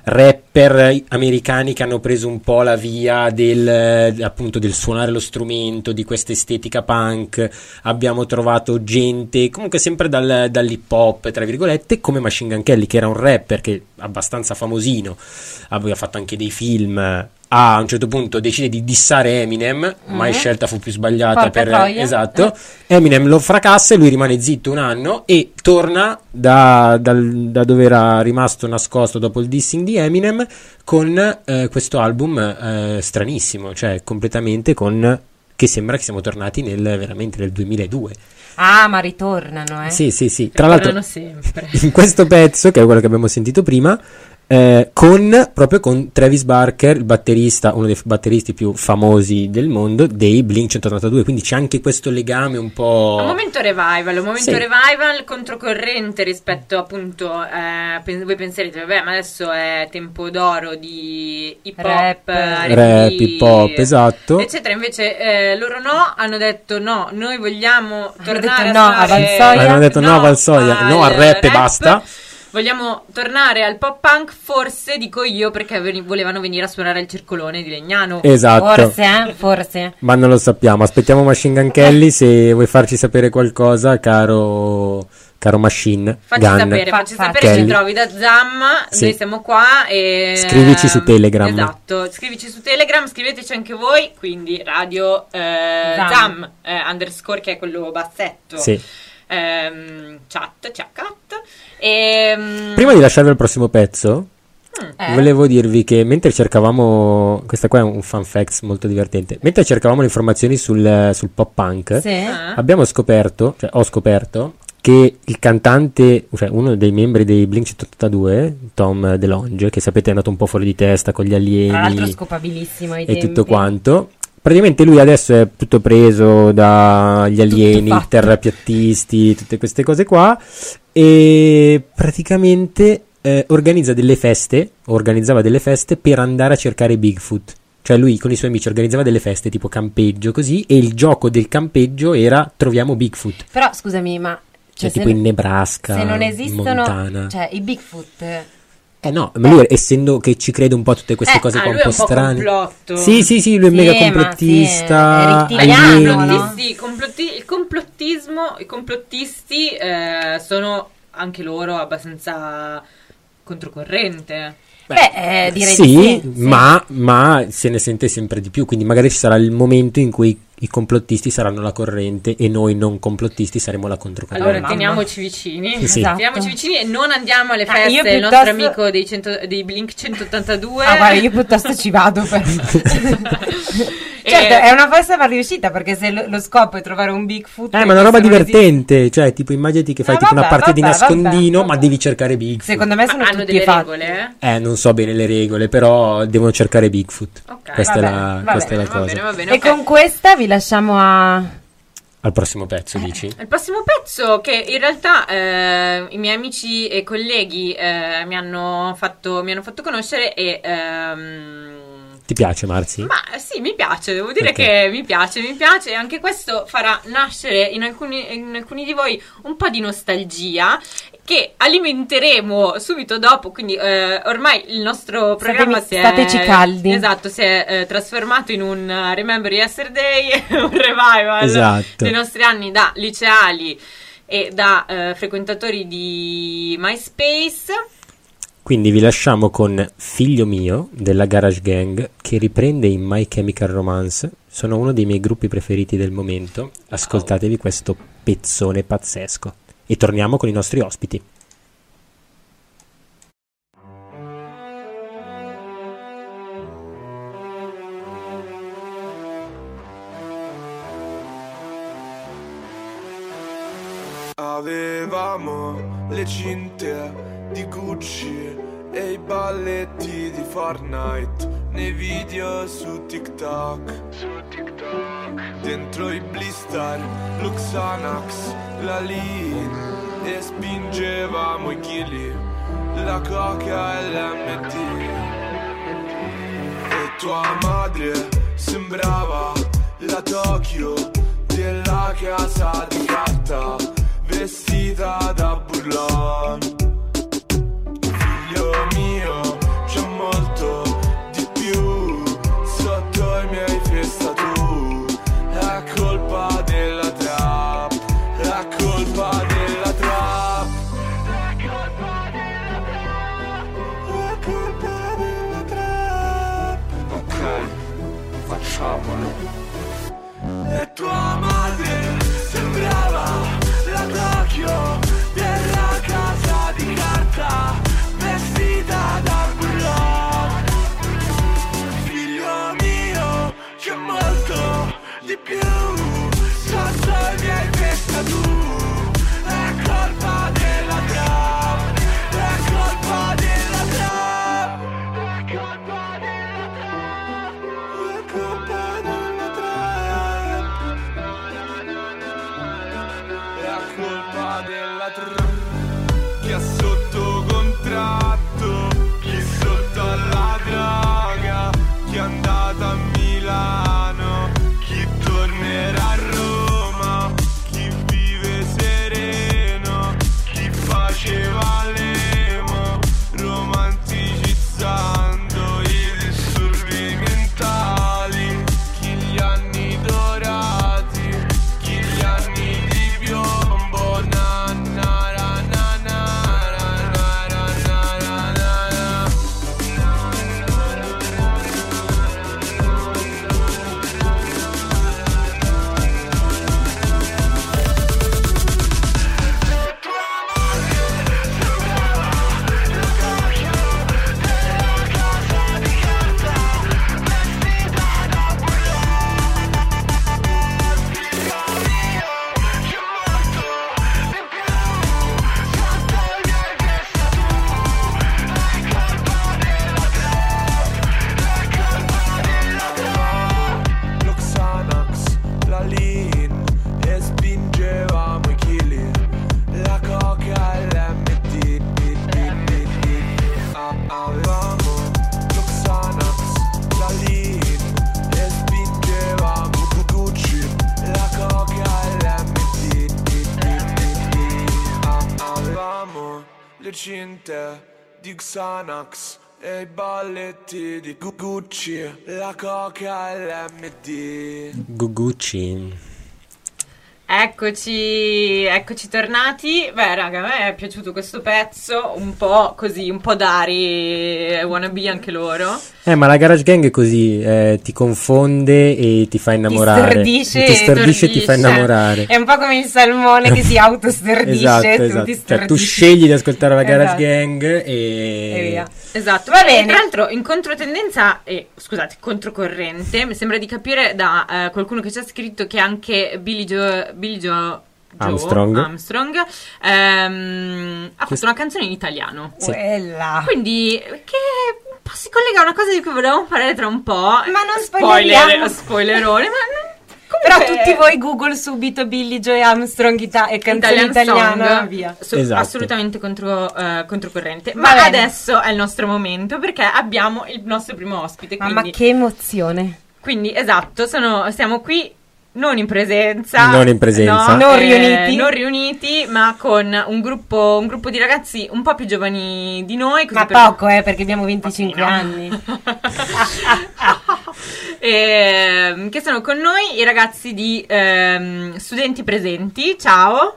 rapper americani che hanno preso un po' la via appunto del suonare lo strumento, di questa estetica punk. Abbiamo trovato gente comunque sempre dall'hip hop, tra virgolette, come Machine Gun Kelly, che era un rapper che abbastanza famosino, aveva fatto anche dei film. A un certo punto decide di dissare Eminem, mai scelta fu più sbagliata. Esatto. Eminem lo fracassa e lui rimane zitto un anno e torna da dove era rimasto nascosto dopo il dissing di Eminem con questo album stranissimo, cioè completamente che sembra che siamo tornati veramente nel 2002. Ah, ma ritornano, Sì. Tra l'altro sempre. In questo pezzo, che è quello che abbiamo sentito prima, proprio con Travis Barker, il batterista, uno dei batteristi più famosi del mondo dei Blink 182, quindi c'è anche questo legame un po'. Un momento revival controcorrente rispetto appunto voi penserete vabbè, ma adesso è tempo d'oro di hip hop, rap, hip hop, esatto, eccetera. Invece loro hanno detto no, noi vogliamo tornare a Valsoia. Hanno detto no a Valsoia, no al rap e basta. Vogliamo tornare al pop punk, forse, dico io, perché volevano venire a suonare il circolone di Legnano. Esatto. Forse. Ma non lo sappiamo. Aspettiamo Machine Gun Kelly, se vuoi farci sapere qualcosa, caro Machine Facci sapere, ci trovi da Zam, sì. Noi siamo qua e scrivici su Telegram. Esatto, scrivici su Telegram, scriveteci anche voi, quindi radio Zam _ che è quello bassetto. Sì. Chat. Prima di lasciarvi al prossimo pezzo, volevo dirvi che mentre cercavamo, questa qua è un fun fact molto divertente, mentre cercavamo le informazioni sul pop punk, ho scoperto che il cantante, cioè uno dei membri dei Blink 182, Tom DeLonge, che sapete è andato un po' fuori di testa con gli alieni, tra l'altro scopabilissimo ai tempi, tutto quanto. Praticamente lui adesso è tutto preso dagli alieni, terrapiattisti, tutte queste cose qua, e praticamente organizzava delle feste per andare a cercare Bigfoot. Cioè lui con i suoi amici organizzava delle feste tipo campeggio così, e il gioco del campeggio era troviamo Bigfoot. Però scusami, ma cioè tipo in Nebraska, se non esistono, in Montana. Cioè i Bigfoot. No, ma lui essendo che ci crede un po' a tutte queste cose qua un po' strane. Complotto. Sì, lui è mega complottista. Sì, no? Il complottismo, i complottisti sono anche loro abbastanza controcorrente. Direi di sì. Ma se ne sente sempre di più, quindi magari ci sarà il momento in cui i complottisti saranno la corrente e noi non complottisti saremo la controcorrente. Allora teniamoci vicini, sì. Teniamoci vicini e non andiamo alle feste del nostro amico dei Blink 182. Guarda, io piuttosto ci vado per... Certo, è una festa per riuscita, perché se lo scopo è trovare un Bigfoot, ma è una roba divertente, cioè tipo immaginati che fai tipo una partita di nascondino, ma devi cercare Bigfoot. Secondo me sono hanno tutti delle fatti. regole? Non so bene le regole, però devono cercare Bigfoot. Okay, questa è la cosa. Va bene, e con questa vi lasciamo a Al prossimo pezzo, dici? Il prossimo pezzo che in realtà i miei amici e colleghi mi hanno fatto conoscere e... Ti piace, Marzi? Ma sì, mi piace, devo dire che mi piace e anche questo farà nascere in alcuni di voi un po' di nostalgia che alimenteremo subito dopo, quindi ormai il nostro programma stateci caldi. Esatto, si è trasformato in un Remember Yesterday, un revival dei nostri anni da liceali e da frequentatori di MySpace. Quindi vi lasciamo con Figlio mio della Garage Gang, che riprende in My Chemical Romance. Sono uno dei miei gruppi preferiti del momento. Ascoltatevi questo pezzone pazzesco. E torniamo con i nostri ospiti. Avevamo le cinte di Gucci e i balletti di Fortnite nei video su TikTok. Dentro i blister, Luxanax, la lean, e spingevamo i chili, la coca e l'MD. E tua madre sembrava la Tokyo della casa di carta, vestita da burlone. Figlio mio, c'è molto di più sotto i miei festatu. È colpa della trap, è colpa della trap, è colpa della trap, è colpa della trap. Ok, facciamolo. E tua madre sembrava la Tokyo della casa di carta, vestita da burlone. Figlio mio, c'è molto di più sotto i miei festatu. È colpa della trap, è colpa della trap, è colpa della trap, è colpa della trap, è colpa della trap. Chi è sotto contratto, chi sotto alla droga, chi è andato a Milano, chi tornerà a Roma, chi vive sereno, chi faceva l'emo, romanticizzando i disturbi mentali, chi gli anni dorati, chi gli anni di piombo, na na na na na na na na na na. Luxanax, la lean, e spingevamo i chili, la coca e l'MD. Avevamo Luxanax, la lean, e spingevamo Gucci, la coca e l'MD. Avevamo le cinte di Xanax e i balletti di Gucci, la coca e l'MD. Gucci. Eccoci tornati. Beh, raga, a me è piaciuto questo pezzo, un po' così, un po' Dari wannabe anche loro. Ma la Garage Gang è così, ti confonde e ti fa innamorare. Ti stordisce e ti fa innamorare. È un po' come il salmone che si autostordisce. Esatto. Cioè, tu scegli di ascoltare la Garage Gang e via. Esatto, va bene. Tra l'altro in controtendenza controcorrente, mi sembra di capire da qualcuno che ci ha scritto che anche Billie Joe Armstrong ha fatto una canzone in italiano. Sì. Quindi che un po' si collega a una cosa di cui volevamo parlare tra un po'. Ma non spoilerone, ma Però tutti voi Google subito Billie Joe Armstrong e canzone italiana, via. Esatto. Assolutamente controcorrente. Ma adesso è il nostro momento, perché abbiamo il nostro primo ospite. Mamma, che emozione. Quindi, esatto, siamo qui non in presenza, non riuniti, ma con un gruppo di ragazzi un po' più giovani di noi. Ma poco, perché abbiamo 25 anni. Che sono con noi i ragazzi di Studenti Presenti. Ciao.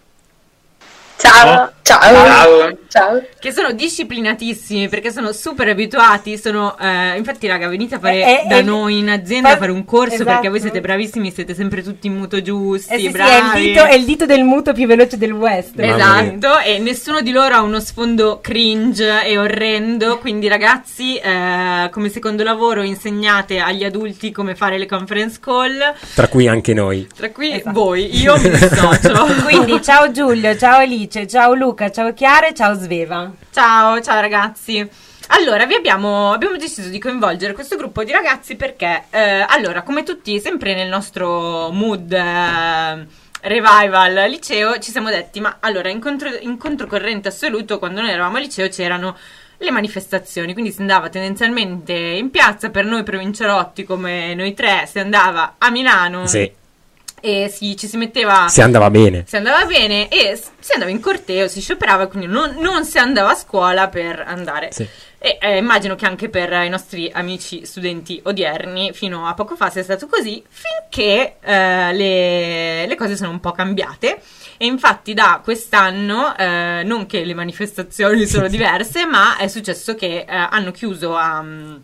Ciao. Che sono disciplinatissimi, perché sono super abituati. Infatti, raga, venite a fare da noi in azienda a fare un corso, esatto. Perché voi siete bravissimi, siete sempre tutti in muto giusti, bravi. È il dito del muto più veloce del West. Esatto, e nessuno di loro ha uno sfondo cringe e orrendo. Quindi, ragazzi, come secondo lavoro insegnate agli adulti come fare le conference call. Tra cui anche noi. Tra cui voi, io mi dissocio. Quindi, ciao Giulio, ciao Alice, ciao Luca, ciao Chiara e ciao Sveva. Ciao ragazzi. Allora, abbiamo deciso di coinvolgere questo gruppo di ragazzi perché, allora, come tutti, sempre nel nostro mood revival liceo, ci siamo detti, ma allora, in controcorrente assoluto, quando noi eravamo al liceo c'erano le manifestazioni, quindi si andava tendenzialmente in piazza, per noi provincerotti come noi tre, si andava a Milano. Sì. E ci si metteva, si andava bene e si andava in corteo, si scioperava, quindi non si andava a scuola per andare. Sì. E immagino che anche per i nostri amici studenti odierni fino a poco fa sia stato così, finché le cose sono un po' cambiate. E infatti da quest'anno, non che le manifestazioni sono diverse, ma è successo che hanno chiuso a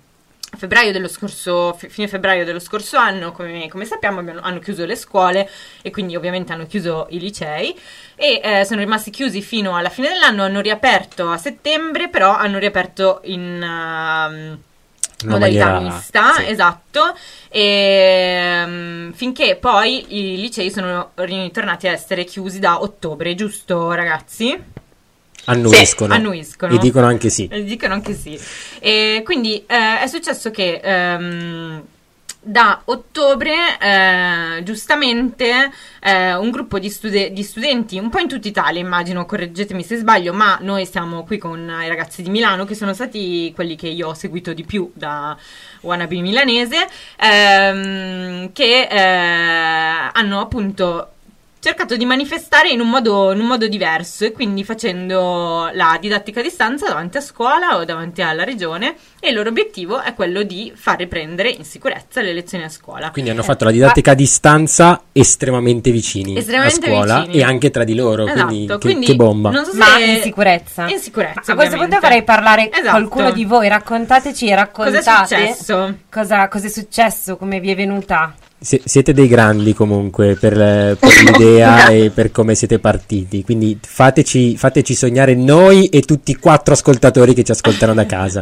fine febbraio dello scorso anno, come sappiamo, hanno chiuso le scuole e quindi ovviamente hanno chiuso i licei e sono rimasti chiusi fino alla fine dell'anno. Hanno riaperto a settembre, però hanno riaperto in modalità mista, sì. Esatto, e finché poi i licei sono ritornati a essere chiusi da ottobre, giusto ragazzi? Annuiscono. E dicono anche sì. E quindi è successo che da ottobre, giustamente, un gruppo di studenti, un po' in tutta Italia, immagino, correggetemi se sbaglio, ma noi siamo qui con i ragazzi di Milano, che sono stati quelli che io ho seguito di più da wannabe milanese, che hanno appunto cercato di manifestare in un modo diverso, e quindi facendo la didattica a distanza davanti a scuola o davanti alla regione, e il loro obiettivo è quello di far riprendere in sicurezza le lezioni a scuola. Quindi hanno fatto la didattica a distanza estremamente vicini a scuola e anche tra di loro, esatto. Quindi che bomba. Non so se ma in sicurezza. A questo punto farei parlare qualcuno di voi, raccontate cosa è successo, cosa è successo, come vi è venuta. Siete dei grandi comunque per l'idea e per come siete partiti, quindi fateci sognare noi e tutti i 4 ascoltatori che ci ascoltano da casa.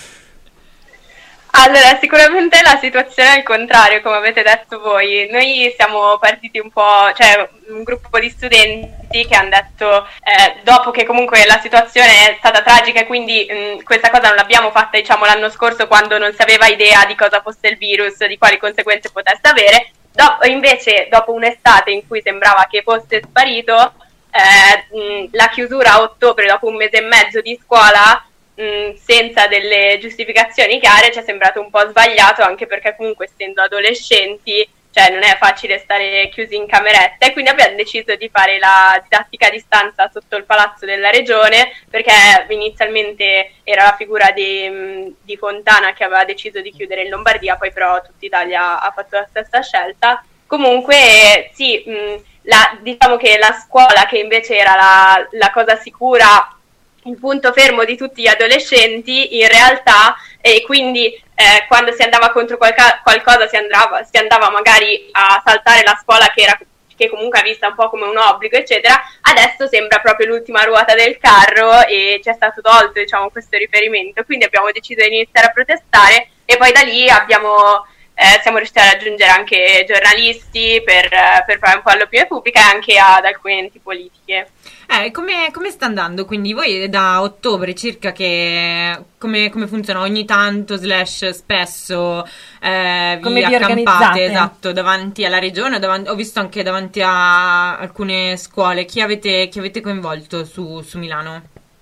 Allora, sicuramente la situazione è il contrario, come avete detto voi. Noi siamo partiti un po', cioè un gruppo di studenti che hanno detto, dopo che comunque la situazione è stata tragica e quindi questa cosa non l'abbiamo fatta, diciamo, l'anno scorso, quando non si aveva idea di cosa fosse il virus, di quali conseguenze potesse avere. Invece, dopo un'estate in cui sembrava che fosse sparito, la chiusura a ottobre, dopo un mese e mezzo di scuola, senza delle giustificazioni chiare, ci è sembrato un po' sbagliato, anche perché comunque, essendo adolescenti, cioè non è facile stare chiusi in cameretta, e quindi abbiamo deciso di fare la didattica a distanza sotto il palazzo della regione, perché inizialmente era la figura di Fontana che aveva deciso di chiudere in Lombardia, poi però tutta Italia ha fatto la stessa scelta. Comunque sì, diciamo che la scuola, che invece era la cosa sicura, il punto fermo di tutti gli adolescenti, in realtà, e quindi quando si andava contro qualcosa si andava magari a saltare la scuola, che comunque è vista un po' come un obbligo, eccetera. Adesso sembra proprio l'ultima ruota del carro e ci è stato tolto, diciamo, questo riferimento, quindi abbiamo deciso di iniziare a protestare, e poi da lì siamo riusciti a raggiungere anche giornalisti per fare un po' all'opinione pubblica e anche ad alcune enti politiche. Come sta andando? Quindi voi da ottobre circa come funziona? Ogni tanto spesso come vi vi accampate, esatto, davanti alla regione, ho visto anche davanti a alcune scuole. Chi avete coinvolto su Milano?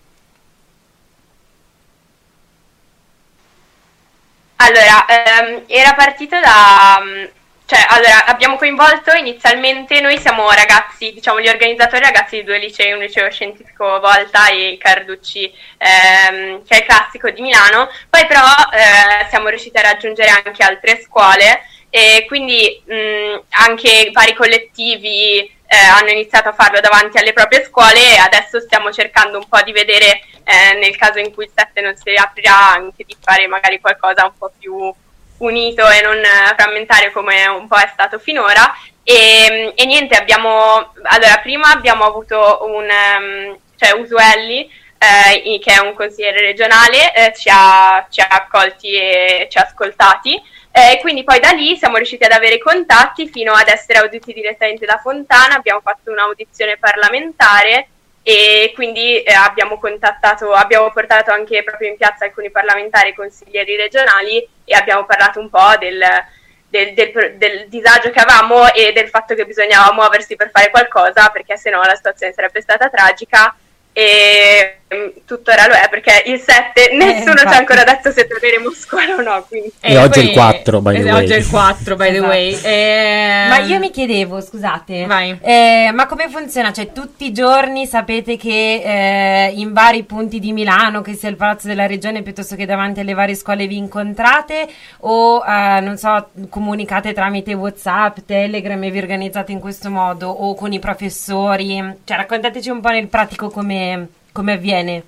Allora, era partito allora, abbiamo coinvolto inizialmente, noi siamo ragazzi, diciamo gli organizzatori ragazzi di due licei, un liceo scientifico Volta e Carducci, che è il classico di Milano, poi però siamo riusciti a raggiungere anche altre scuole e quindi anche vari collettivi hanno iniziato a farlo davanti alle proprie scuole e adesso stiamo cercando un po' di vedere, nel caso in cui il 7 non si aprirà, anche di fare magari qualcosa un po' più unito e non frammentario come un po' è stato finora e niente, allora prima abbiamo avuto Usuelli che è un consigliere regionale, ci ha accolti e ci ha ascoltati e quindi poi da lì siamo riusciti ad avere contatti fino ad essere auditi direttamente da Fontana, abbiamo fatto un'audizione parlamentare e quindi abbiamo portato anche proprio in piazza alcuni parlamentari e consiglieri regionali e abbiamo parlato un po' del disagio che avevamo e del fatto che bisognava muoversi per fare qualcosa perché sennò la situazione sarebbe stata tragica e tuttora lo è perché il 7 nessuno ci ha ancora detto se torneremo a scuola o no, quindi. E oggi è il 4 by the way. Oggi è il 4 by the way. Ma io mi chiedevo, scusate, ma come funziona? Cioè tutti i giorni sapete che in vari punti di Milano, che sia il Palazzo della Regione piuttosto che davanti alle varie scuole, vi incontrate o non so, comunicate tramite WhatsApp, Telegram e vi organizzate in questo modo o con i professori? Cioè raccontateci un po' nel pratico come avviene.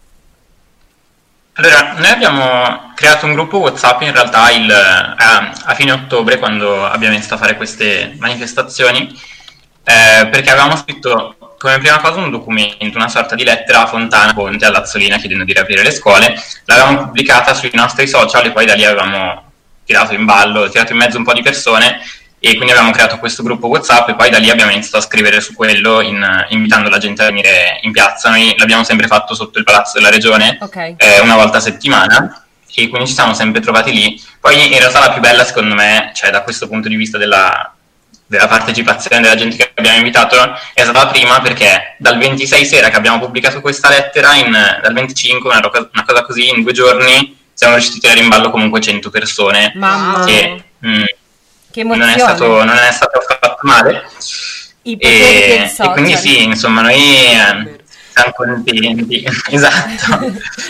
Allora, noi abbiamo creato un gruppo WhatsApp in realtà a fine ottobre, quando abbiamo iniziato a fare queste manifestazioni, perché avevamo scritto come prima cosa un documento, una sorta di lettera a Fontana, Conte, all'Azzolina chiedendo di riaprire le scuole. L'avevamo pubblicata sui nostri social e poi da lì avevamo tirato in mezzo un po' di persone e quindi abbiamo creato questo gruppo WhatsApp e poi da lì abbiamo iniziato a scrivere su quello invitando la gente a venire in piazza. Noi l'abbiamo sempre fatto sotto il Palazzo della Regione, una volta a settimana e quindi ci siamo sempre trovati lì. Poi in realtà la più bella secondo me, cioè da questo punto di vista della partecipazione della gente che abbiamo invitato, è stata la prima perché dal 26 sera che abbiamo pubblicato questa lettera, dal 25, una cosa così, in 2 giorni siamo riusciti a tirare in ballo comunque 100 persone. Mamma. Che emozione. Non è stato affatto male. I poteri del social. E quindi sì, insomma, noi siamo contenti. Esatto.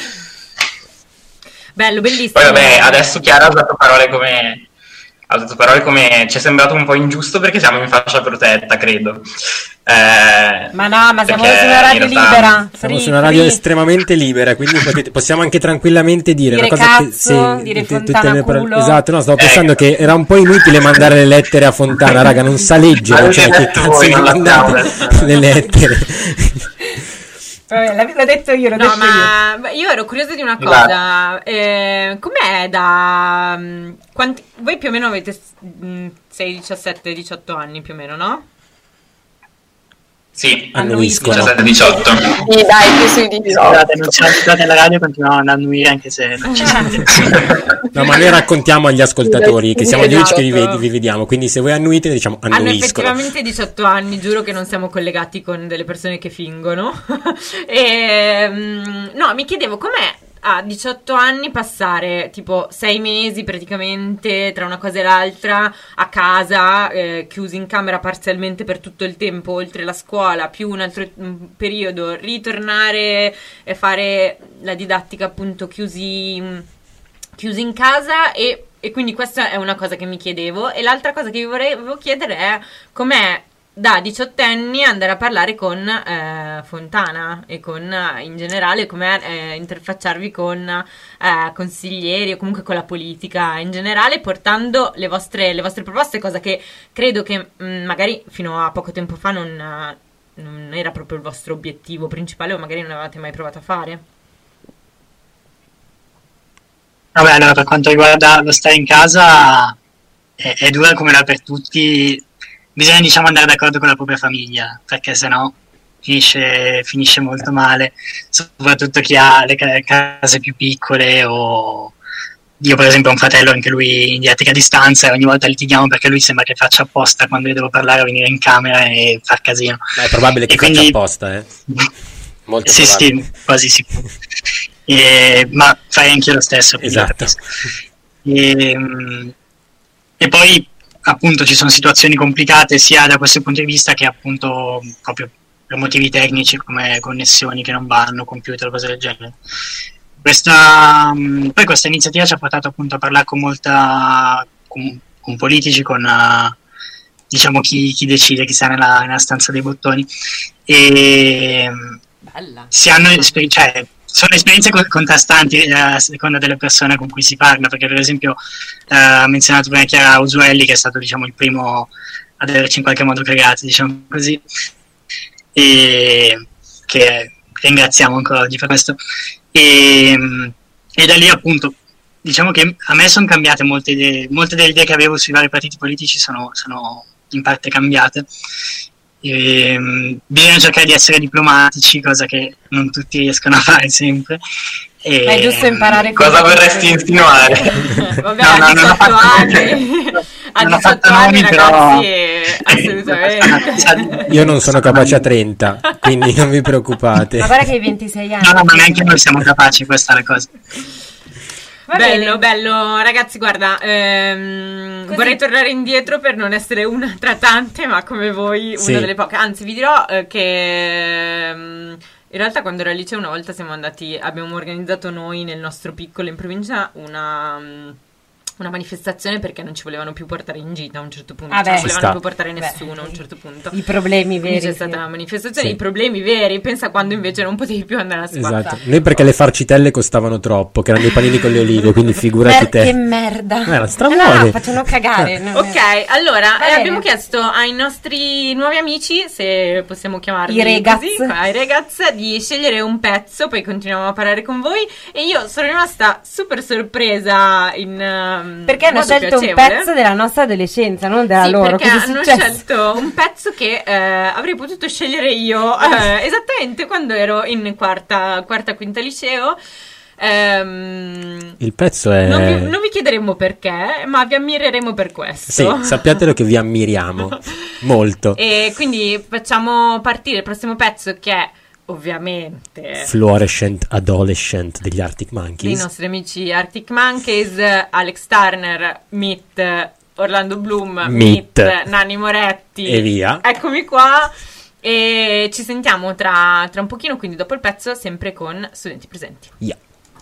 Bello, bellissimo. Poi vabbè, adesso Chiara ha usato parole come ci è sembrato un po' ingiusto perché siamo in fascia protetta, credo. Ma no, ma siamo su una radio libera. Siamo su una radio estremamente libera, quindi possiamo anche tranquillamente dire una cosa cazzo, dire Fontana culo. Esatto, no, stavo pensando che era un po' inutile mandare le lettere a Fontana, raga, non sa leggere, cioè che cazzo vi mandate le lettere? Vabbè, l'ho detto io, io ero curiosa di una cosa. Com'è voi più o meno avete 6, 17, 18 anni più o meno, no? Sì, annuiscono. 17-18. Sì, dai, più sui 18. Scusate, non ce l'abituate alla radio, continuiamo ad annuire anche se non ci sente. No, ma noi raccontiamo agli ascoltatori che siamo gli unici che vi vediamo, quindi se voi annuite diciamo annuiscono. Hanno effettivamente 18 anni, giuro che non siamo collegati con delle persone che fingono. No, mi chiedevo com'è a 18 anni passare tipo 6 mesi praticamente tra una cosa e l'altra a casa, chiusi in camera parzialmente per tutto il tempo, oltre la scuola, più un altro periodo, ritornare e fare la didattica appunto chiusi in casa e quindi questa è una cosa che mi chiedevo. E l'altra cosa che vi volevo chiedere è com'è da 18enni andare a parlare con Fontana e con in generale come interfacciarvi con consiglieri o comunque con la politica in generale, portando le vostre proposte, cosa che credo che magari fino a poco tempo fa non era proprio il vostro obiettivo principale o magari non avevate mai provato a fare. Vabbè, allora per quanto riguarda lo stare in casa è dura come era per tutti. Bisogna diciamo andare d'accordo con la propria famiglia, perché sennò finisce molto male, soprattutto chi ha le case più piccole. O io per esempio ho un fratello, anche lui in didattica a distanza, e ogni volta litighiamo perché lui sembra che faccia apposta quando io devo parlare a venire in camera e far casino. Ma è probabile che faccia apposta, molto sì, probabile. Sì, quasi sicuro. Ma farei anche io lo stesso. Esatto. E poi appunto ci sono situazioni complicate sia da questo punto di vista che appunto proprio per motivi tecnici come connessioni che non vanno, computer, cose del genere. Poi questa iniziativa ci ha portato appunto a parlare con politici, con diciamo chi decide, chi sta nella stanza dei bottoni, e sono esperienze contrastanti a seconda delle persone con cui si parla, perché per esempio ha menzionato prima Chiara Usuelli, che è stato diciamo il primo ad averci in qualche modo cregati, diciamo così, e che ringraziamo ancora oggi per questo. E da lì appunto diciamo che a me sono cambiate molte delle idee che avevo sui vari partiti politici sono in parte cambiate. Bisogna cercare di essere diplomatici, cosa che non tutti riescono a fare sempre. Ma è giusto imparare. Cosa vorresti insinuare? Vabbè, a 18 anni. A 18 anni, ragazzi, assolutamente. Io non sono capace a 30, quindi non vi preoccupate. Ma guarda che hai 26 anni. No, ma neanche noi siamo capaci, questa è la cosa. Bello, ragazzi, guarda, vorrei tornare indietro per non essere una tra tante, ma come voi una delle poche. Anzi, vi dirò che in realtà quando ero al liceo una volta abbiamo organizzato noi nel nostro piccolo in provincia una manifestazione perché non ci volevano più portare in gita a un certo punto, non volevano più portare nessuno a un certo punto. I problemi veri. Quindi c'è stata una manifestazione, i problemi veri, pensa quando invece non potevi più andare a scuola. Esatto, noi perché le farcitelle costavano troppo, che erano i panini con le olive, quindi figurati te. Che merda. Era strabuone. No, facciano cagare. Ok, allora abbiamo chiesto ai nostri nuovi amici, se possiamo chiamarli i ragazzi, ai ragazzi, di scegliere un pezzo, poi continuiamo a parlare con voi, e io sono rimasta super sorpresa perché hanno scelto un pezzo della nostra adolescenza, non della loro. Perché hanno scelto un pezzo che avrei potuto scegliere io esattamente quando ero in quarta, quinta liceo. Il pezzo è... Non vi chiederemo perché, ma vi ammireremo per questo. Sì, sappiatelo che vi ammiriamo molto. E quindi facciamo partire il prossimo pezzo, che è ovviamente Fluorescent Adolescent degli Arctic Monkeys, dei nostri amici Arctic Monkeys, Alex Turner, Meet, Orlando Bloom, Meet, Nanni Moretti e via. Eccomi qua, e ci sentiamo tra un pochino, quindi dopo il pezzo, sempre con Studenti Presenti. Yeah.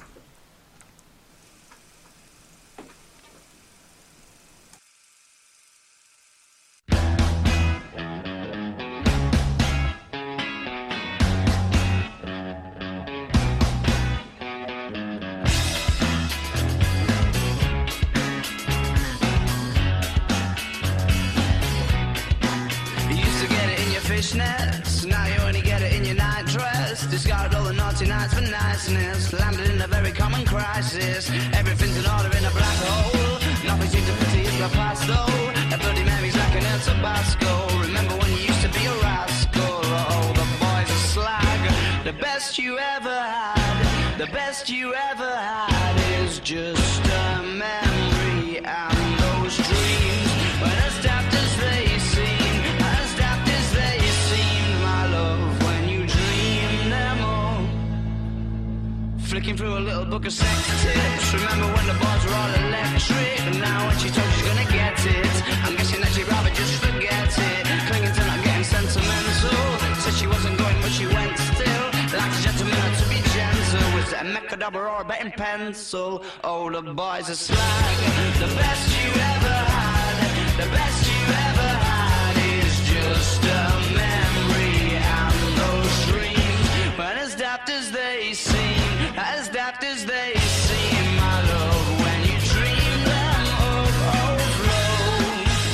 Fishnets, now you only get it in your night dress. Discarded all the naughty nights for niceness. Landed in a very common crisis. Everything's in order in a black hole. Nothing seems to pity is the past though. A bloody memory's like an El Tabasco. Remember when you used to be a rascal? Oh, the boys are slag. The best you ever had, the best you ever had is just a memory and those dreams. When as daft as they seem, as daft as they seem, my love, when you dream them all. Flicking through a little book of sex tips. Remember when the bars were all electric? And now when she told she's gonna get it, I'm guessing that she'd rather just forget it. Clinging to not getting sentimental. Said she wasn't going but she went still. Like a gentleman had to be gentle. Was it a Mechadabra or a betting pencil? Oh, the boys are slag. The best you ever had, the best you ever had is just a memory and those dreams. But as daft as they seem, as daft as they seem, my love, when you dream them of overflow.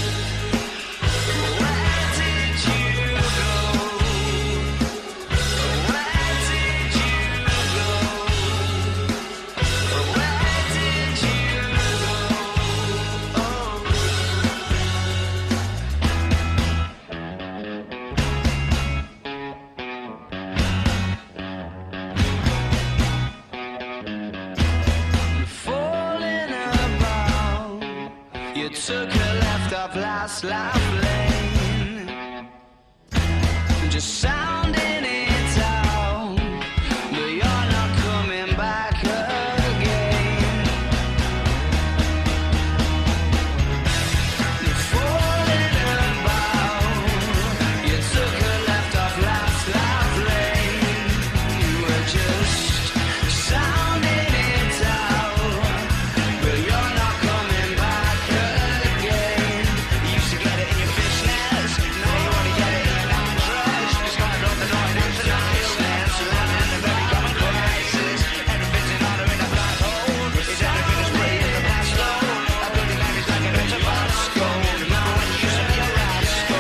Where did you go? Where did you go? Where did you go? Oh. took a left off last life lane, just sounding it out, but you're not coming back again. You're falling about, you took a left off last life lane, you were just sounding it out, but you're not coming back again. You used to get it in your fishnets, now you wanna get it in your nightdress. Described all the noise and the niceness, landing in a very common crisis. Everything's in order in a black hole. Is everything as pretty as the past though? A building life is like a bit of Tabasco. Remember when you used to be a rascal?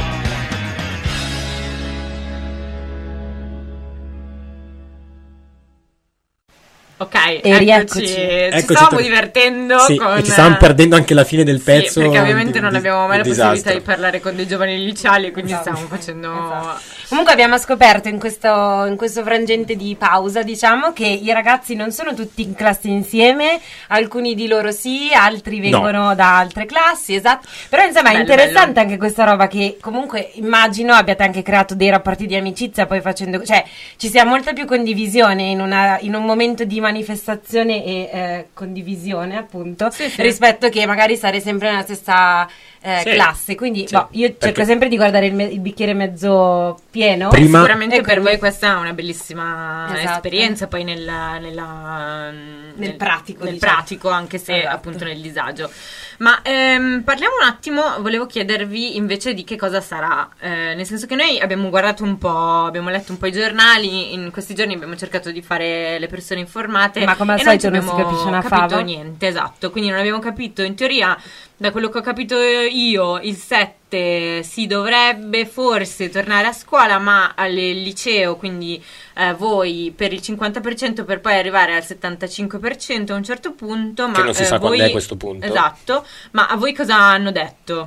Ok, E rieccoci. ci Eccoci stavamo tornati. divertendo Sì, con... e ci stavamo perdendo anche la fine del Sì, pezzo. perché ovviamente non abbiamo mai la possibilità disastro. di parlare con dei giovani liceali, quindi Esatto. stiamo facendo... Comunque abbiamo scoperto in questo frangente di pausa, diciamo, che i ragazzi non sono tutti in classe insieme, alcuni di loro sì, altri vengono da altre classi, esatto. Però insomma è Bello, interessante anche questa roba che comunque immagino abbiate anche creato dei rapporti di amicizia poi facendo, cioè ci sia molta più condivisione in un momento di manifestazione e condivisione appunto, Sì. rispetto che magari stare sempre nella stessa Sì. classe. Quindi Sì, io cerco perché- sempre di guardare il bicchiere mezzo pieno. Prima- Sicuramente E per quindi- voi questa è una bellissima Esatto. esperienza, poi nel pratico, nel diciamo. pratico, anche se Esatto. appunto nel disagio. Ma parliamo un attimo, volevo chiedervi invece di che cosa sarà, nel senso che noi abbiamo guardato un po', abbiamo letto un po' i giornali, in questi giorni abbiamo cercato di fare le persone informate, Ma come al e non solito non si abbiamo capisce una capito fava. niente, esatto, quindi non abbiamo capito, in teoria, da quello che ho capito io, il 7 si dovrebbe forse tornare a scuola, ma al liceo, quindi voi per il 50% per poi arrivare al 75% a un certo punto, ma Che non si sa voi, quando è questo punto. Esatto, ma a voi cosa hanno detto?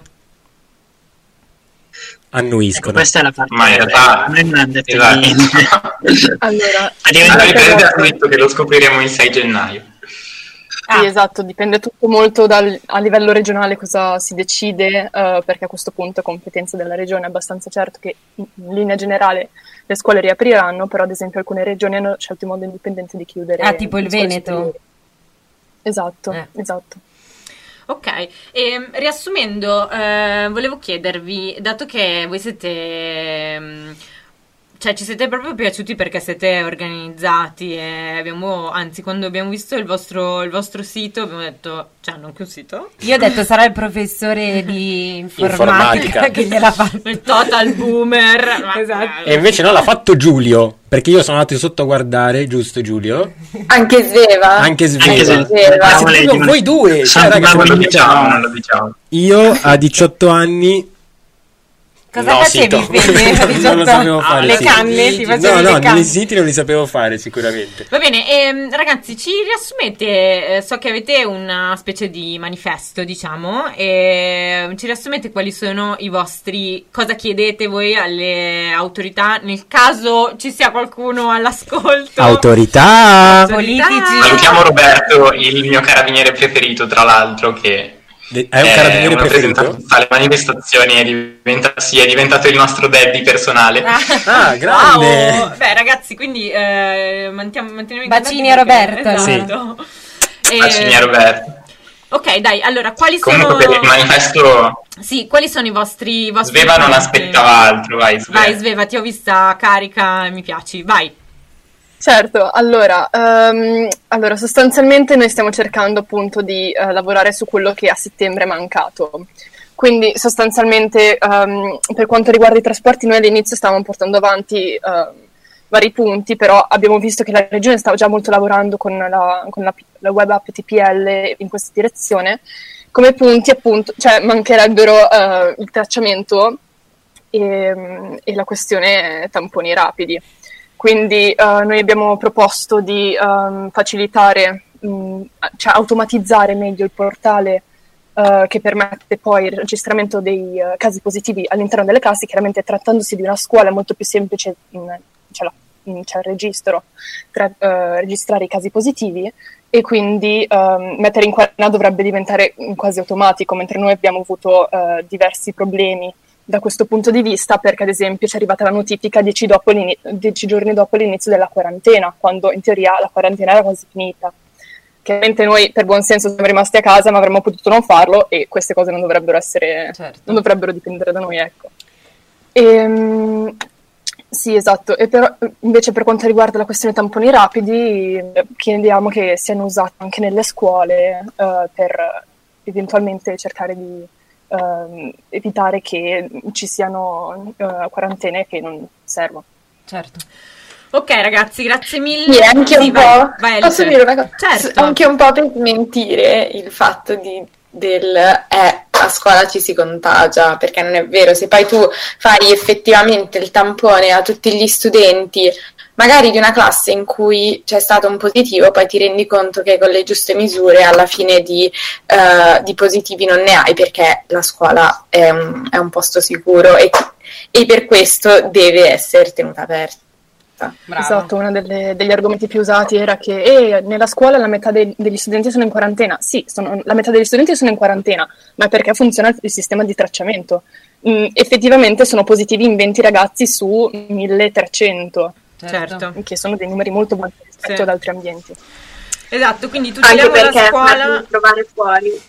Annuiscono. Questa è la parte. Ma in realtà- a me non hanno detto Esatto. niente. Allora, Allora, il presidente ha detto che lo scopriremo il 6 gennaio. sì, esatto, dipende tutto molto a livello regionale cosa si decide, perché a questo punto è competenza della regione. È abbastanza certo che in linea generale le scuole riapriranno, però ad esempio alcune regioni hanno scelto in modo indipendente di chiudere. Tipo il le scuole Veneto. superiori. Esatto, esatto. Ok, e riassumendo, volevo chiedervi, dato che voi siete, cioè ci siete proprio piaciuti perché siete organizzati e anzi quando abbiamo visto il vostro sito abbiamo detto, cioè non che un sito? Io ho detto sarà il professore di informatica Informatica. che gliel'ha fatto. Il total boomer. Ma- Esatto. E invece no, l'ha fatto Giulio, perché io sono andato sotto a guardare, giusto Giulio? Anche Sveva. Anche Sveva. Anche se- Sveva. Ah, siete proprio voi due, cioè, ragazzi, Non lo diciamo, non lo diciamo. io a 18 anni Cosa no, facevi, sito. Fede? A 18 Non lo sapevo anni? fare. Le sì. canne? Ti facevi No, le no, canne? nei siti non li sapevo fare sicuramente. Va bene, ragazzi, ci riassumete, so che avete una specie di manifesto, diciamo, e ci riassumete quali sono i vostri, cosa chiedete voi alle autorità, nel caso ci sia qualcuno all'ascolto. Autorità! Politici. Salutiamo Roberto, il mio carabiniere preferito, tra l'altro, che È un carabiniere una preferito? presenza alle manifestazioni, è diventato il nostro daddy personale. Ah, grande! Wow. Beh, ragazzi, quindi manteniamo in Bacini contatto a perché- Roberto. Esatto. Bacini a Roberto. Ok, dai, allora, quali Comunque sono... per il manifesto Sì, quali sono i vostri Sveva non punti? aspettava altro, vai Sveva. Vai, Sveva, ti ho vista carica, mi piaci, vai. Certo, allora sostanzialmente noi stiamo cercando appunto di lavorare su quello che a settembre è mancato. Quindi sostanzialmente per quanto riguarda i trasporti noi all'inizio stavamo portando avanti vari punti, però abbiamo visto che la regione stava già molto lavorando con la web app TPL in questa direzione. Come punti appunto, cioè mancherebbero il tracciamento e la questione tamponi rapidi. Quindi noi abbiamo proposto di facilitare, cioè automatizzare meglio il portale che permette poi il registramento dei casi positivi all'interno delle classi. Chiaramente trattandosi di una scuola è molto più semplice, c'è il registro per registrare i casi positivi e quindi mettere in quarantena dovrebbe diventare quasi automatico, mentre noi abbiamo avuto diversi problemi da questo punto di vista, perché ad esempio ci è arrivata la notifica 10 giorni dopo l'inizio della quarantena, quando in teoria la quarantena era quasi finita. Chiaramente noi per buon senso siamo rimasti a casa, ma avremmo potuto non farlo, e queste cose non dovrebbero essere, non dovrebbero dipendere da noi, ecco. Sì, esatto. E però invece per quanto riguarda la questione tamponi rapidi, chiediamo che siano usati anche nelle scuole per eventualmente cercare di evitare che ci siano quarantene che non servono. Certo. Ok ragazzi, grazie mille. Sì, anche un po'. Vai, posso dire una cosa? Certo. Anche un po' per smentire il fatto a scuola ci si contagia, perché non è vero. Se poi tu fai effettivamente il tampone a tutti gli studenti, magari di una classe in cui c'è stato un positivo, poi ti rendi conto che con le giuste misure alla fine di positivi non ne hai, perché la scuola è un posto sicuro e per questo deve essere tenuta aperta. Bravo. Esatto, uno degli argomenti più usati era che nella scuola la metà degli studenti sono in quarantena. Sì, la metà degli studenti sono in quarantena, ma perché funziona il sistema di tracciamento. Effettivamente sono positivi in 20 ragazzi su 1300, certo, che sono dei numeri molto bassi rispetto ad altri ambienti. Esatto, quindi tu anche perché la scuola trovare fuori.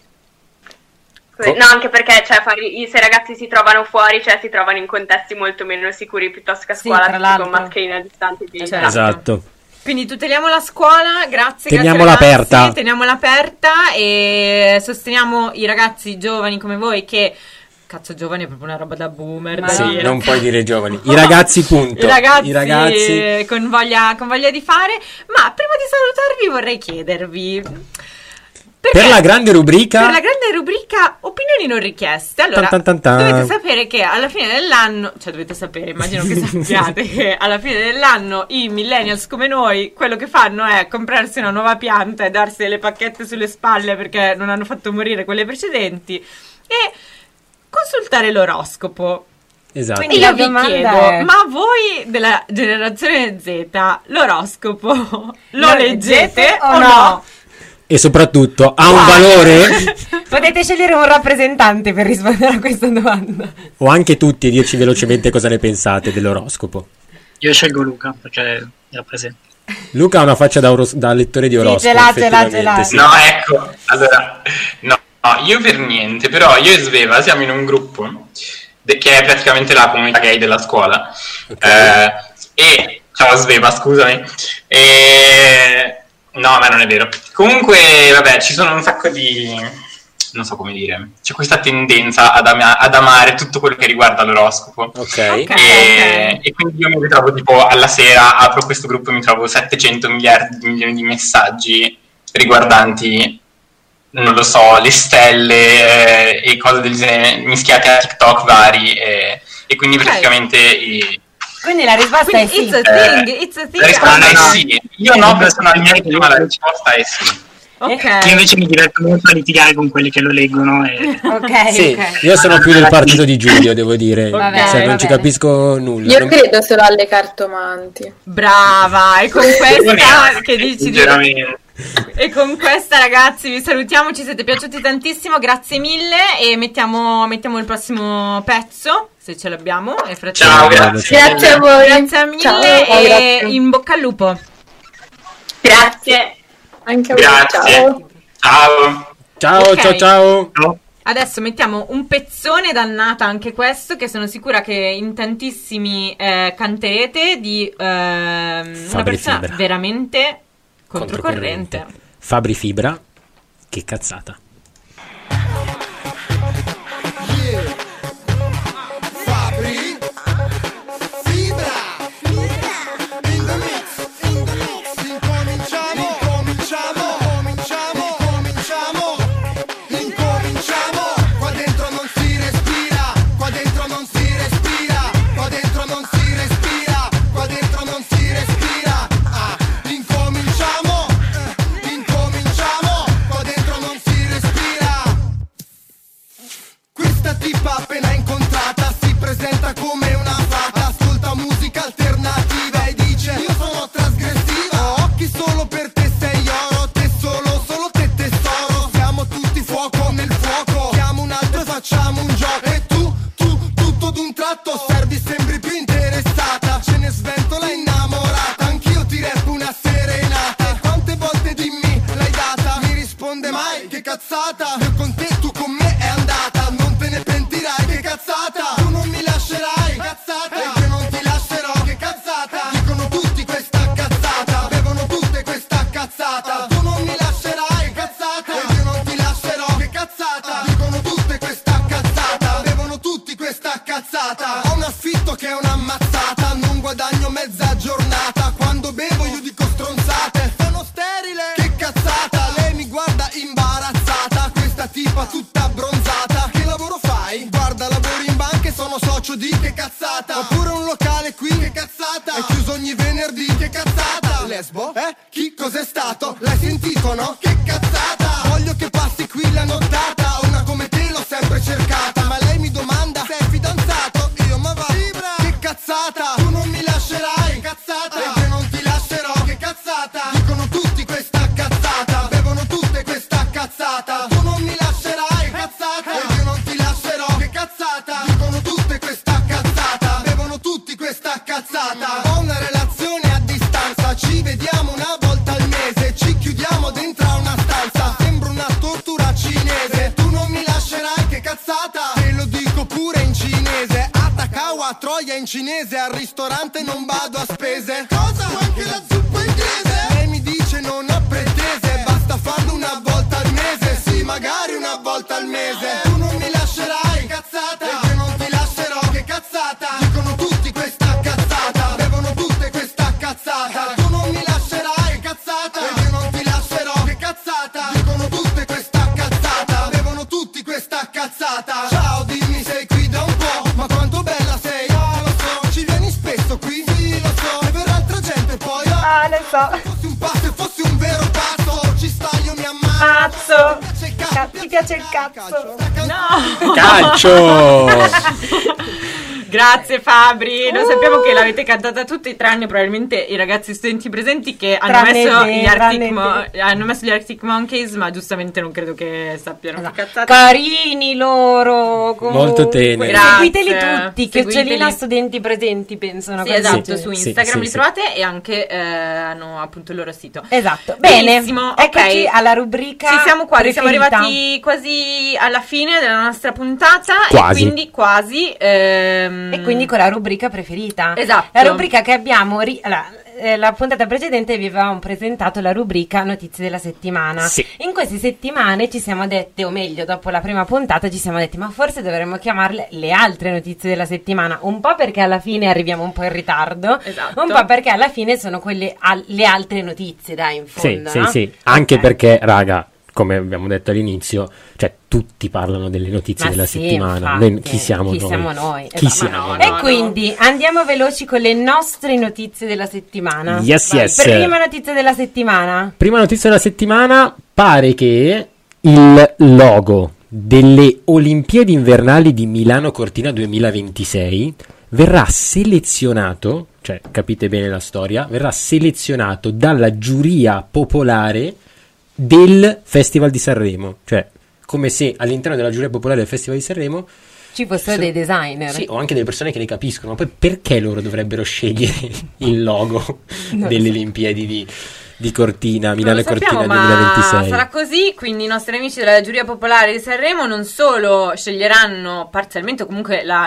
No, anche perché se i ragazzi si trovano fuori, cioè si trovano in contesti molto meno sicuri piuttosto che a scuola, con mascherine a distanza. Esatto. Quindi tuteliamo la scuola, grazie. Teniamola aperta. Teniamola aperta e sosteniamo i ragazzi giovani come voi che... Cazzo, giovani è proprio una roba da boomer. Sì, non puoi dire giovani. I ragazzi, punto. I ragazzi con voglia di fare. Ma prima di salutarvi vorrei chiedervi... Per la grande rubrica opinioni non richieste. Allora, dovete sapere che alla fine dell'anno, cioè dovete sapere, immagino che sappiate che alla fine dell'anno i millennials come noi, quello che fanno è comprarsi una nuova pianta e darsi delle pacchette sulle spalle perché non hanno fatto morire quelle precedenti e consultare l'oroscopo. Esatto. Quindi io vi chiedo, ma voi della generazione Z l'oroscopo lo leggete o no? E soprattutto ha un valore? Potete scegliere un rappresentante per rispondere a questa domanda. O anche tutti e dirci velocemente cosa ne pensate dell'oroscopo. Io scelgo Luca perché era presente. Luca ha una faccia da lettore di oroscopo. Sì, ce l'ha. Sì. No, ecco, allora, no, io per niente, però io e Sveva siamo in un gruppo che è praticamente la comunità gay della scuola. Okay. E ciao Sveva, scusami. No, ma non è vero. Comunque, vabbè, ci sono un sacco di... non so come dire. C'è questa tendenza ad amare tutto quello che riguarda l'oroscopo. Ok. E quindi io mi ritrovo tipo alla sera, apro questo gruppo e mi trovo 700 milioni di messaggi riguardanti, non lo so, le stelle e cose del genere, mischiate a TikTok vari. E quindi praticamente... Quindi la risposta è sì. It's a thing. La risposta è sì. Io no, personalmente, ma la risposta è sì. Ok. Io invece mi diverto molto a litigare con quelli che lo leggono. Sì, io sono più del partito di Giulio, devo dire. Non ci capisco nulla. Io credo solo alle cartomanti. Brava, e con questa che dici e con questa ragazzi vi salutiamo, ci siete piaciuti tantissimo, grazie mille e mettiamo il prossimo pezzo se ce l'abbiamo. E ciao, grazie a voi, grazie mille. Ciao, e grazie. In bocca al lupo. Grazie anche a voi. Ciao. Okay. Ciao. Adesso mettiamo un pezzone dannata anche questo, che sono sicura che in tantissimi canterete, di una persona Fibra. veramente controcorrente. Fabri Fibra, che cazzata. Fabri Fibra in the mix. Incominciamo. Qua dentro non si respira, qua dentro non si respira, qua dentro non si respira, qua dentro non si respira. Incominciamo, qua dentro non si respira. che cazzata. Io con te, tu con me, è andata. Non te ne pentirai, che cazzata. Tu non mi lascerai, cazzata. E io non ti lascerò, che cazzata. Dicono tutti questa cazzata. Bevono tutte questa cazzata. Tu non mi lascerai, cazzata. E io non ti lascerò, che cazzata. Dicono tutte questa cazzata. Bevono tutti questa cazzata. Ho un affitto che è una mazzata. Non guadagno mezza giornata. Quando bevo io dico stronzate. Sono sterile, che cazzata. Lei mi guarda imbarazzata. Questa tipa tutta bronzata. Che lavoro fai? Guarda, lavoro in banca e sono socio di, che cazzata. Ho pure un locale qui, che cazzata. È chiuso ogni venerdì, che cazzata. Lesbo? Chi? Cos'è stato? L'hai sentito, no? Che cazzata. Voglio che passi qui la nottata. Una come te l'ho sempre cercata. Ma lei mi domanda se è fidanzato. Io ma va, vibra. Che cazzata. Tu non mi lascerai, cazzata. E io non ti lascerò, che cazzata. Dicono tutti questa cazzata. Bevono tutte questa cazzata. Tu non mi lascerai, cazzata. E io non ti lascerò, che cazzata. Dicono tutte questa cazzata. Bevono tutti questa cazzata. Ho una relazione a distanza. Ci vediamo una volta al mese. Ci chiudiamo dentro a una stanza. Sembra una tortura cinese. Tu non mi lascerai, che cazzata. Te lo dico pure in cinese. Atakawa, Troia in cinese. Al ristorante non vado a spese. Cosa? Vuoi anche la zuppa inglese? Lei mi dice non ho pretese. Basta farlo una volta al mese. Sì, magari una volta al mese. Tu non mi lascerai, cazzata. E io non ti lascerò, che cazzata. Dicono tutti questa cazzata. Bevono tutte questa cazzata. Tu non mi lascerai, cazzata. E io non ti lascerò, che cazzata. Dicono tutte questa cazzata. Bevono tutti questa cazzata. Ciao, dimmi sei qui da un po'. Ma quanto bella sei, lo so. Ci vieni spesso qui? Sì, lo so. E verrà altra gente poi. Lo so. Se fossi un passo e fossi un vero passo. Ci sta, io mi ammazzo. Ti piace il cazzo? No. Calcio. Grazie Fabri, noi sappiamo che l'avete cantata tutti tranne probabilmente i ragazzi studenti presenti che hanno messo gli Arctic Monkeys, ma giustamente non credo che sappiano che cazzate. Carini loro, comunque. Molto teneri. Seguiteli tutti, Chiocciolina studenti presenti, pensano. Sì, esatto, su Instagram li trovate e anche hanno appunto il loro sito. Esatto, bene, benissimo, eccoci alla rubrica. Ci siamo quasi, preferita. siamo arrivati quasi alla fine della nostra puntata. Quasi. E quindi quasi e quindi con la rubrica preferita. Esatto. La rubrica che abbiamo la puntata precedente vi avevamo presentato la rubrica Notizie della settimana. Sì. In queste settimane ci siamo dette, o meglio dopo la prima puntata ci siamo detti, ma forse dovremmo chiamarle le altre notizie della settimana, un po' perché alla fine arriviamo un po' in ritardo, esatto. un po' perché alla fine sono quelle le altre notizie, dai, in fondo, Sì, no? sì, anche perché, raga, come abbiamo detto all'inizio, cioè tutti parlano delle notizie della settimana. Infatti, chi siamo noi? Siamo noi? Chi Esatto. siamo? E quindi andiamo veloci con le nostre notizie della settimana. Yes. Prima notizia della settimana. Prima notizia della settimana, pare che il logo delle Olimpiadi invernali di Milano Cortina 2026 verrà selezionato, cioè capite bene la storia, verrà selezionato dalla giuria popolare del Festival di Sanremo, cioè come se all'interno della giuria popolare del Festival di Sanremo ci fossero dei designer. Sì, o anche delle persone che ne capiscono, ma poi perché loro dovrebbero scegliere il logo delle Olimpiadi di Cortina, Milano Cortina 2026? Ma sarà così, quindi i nostri amici della giuria popolare di Sanremo non solo sceglieranno parzialmente, o comunque il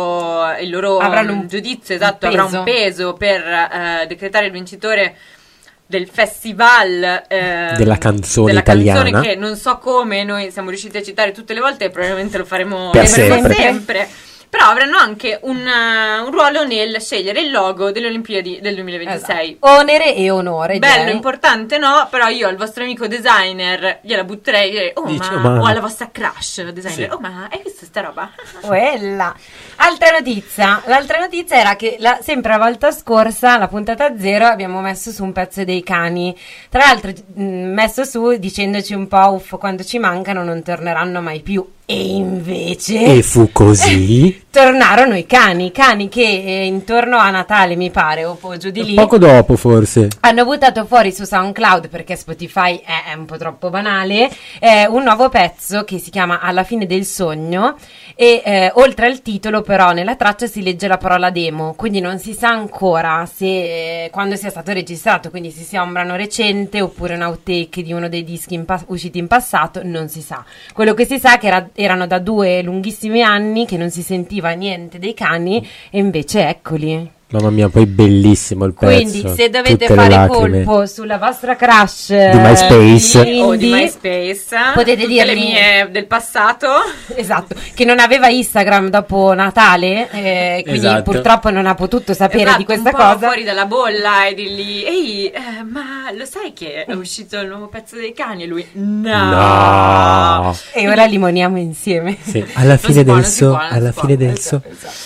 loro giudizio avrà un peso per decretare il vincitore del festival della canzone italiana, canzone che non so come noi siamo riusciti a citare tutte le volte e probabilmente lo faremo per sempre. Però avranno anche un ruolo nel scegliere il logo delle Olimpiadi del 2026. Esatto. Onere e onore. Bello, importante, no? Però io al vostro amico designer gliela butterei e o alla vostra crush designer. Sì. Ma hai visto sta roba? Quella. Altra notizia. L'altra notizia era che sempre la volta scorsa, la puntata 0, abbiamo messo su un pezzo dei cani. Tra l'altro messo su dicendoci un po' quando ci mancano non torneranno mai più. E invece... E fu così. tornarono i cani che intorno a Natale, mi pare, o giù di lì, poco dopo forse, hanno buttato fuori su SoundCloud, perché Spotify è un po' troppo banale, un nuovo pezzo che si chiama Alla fine del sogno, e oltre al titolo però nella traccia si legge la parola demo, quindi non si sa ancora se quando sia stato registrato, quindi se sia un brano recente oppure un outtake di uno dei dischi usciti in passato, non si sa. Quello che si sa è che erano da 2 lunghissimi anni che non si sentiva niente dei cani, e invece eccoli. Mamma mia, poi bellissimo il pezzo. Quindi se dovete fare colpo sulla vostra crush di MySpace o di MySpace, potete dirgli le mie del passato, esatto, che non aveva Instagram dopo Natale, quindi esatto, purtroppo non ha potuto sapere, esatto, di questa un po' cosa, fuori dalla bolla, e dirgli ehi, ma lo sai che è uscito il nuovo pezzo dei cani? E lui no. E ora limoniamo insieme. Sì, alla fine del so.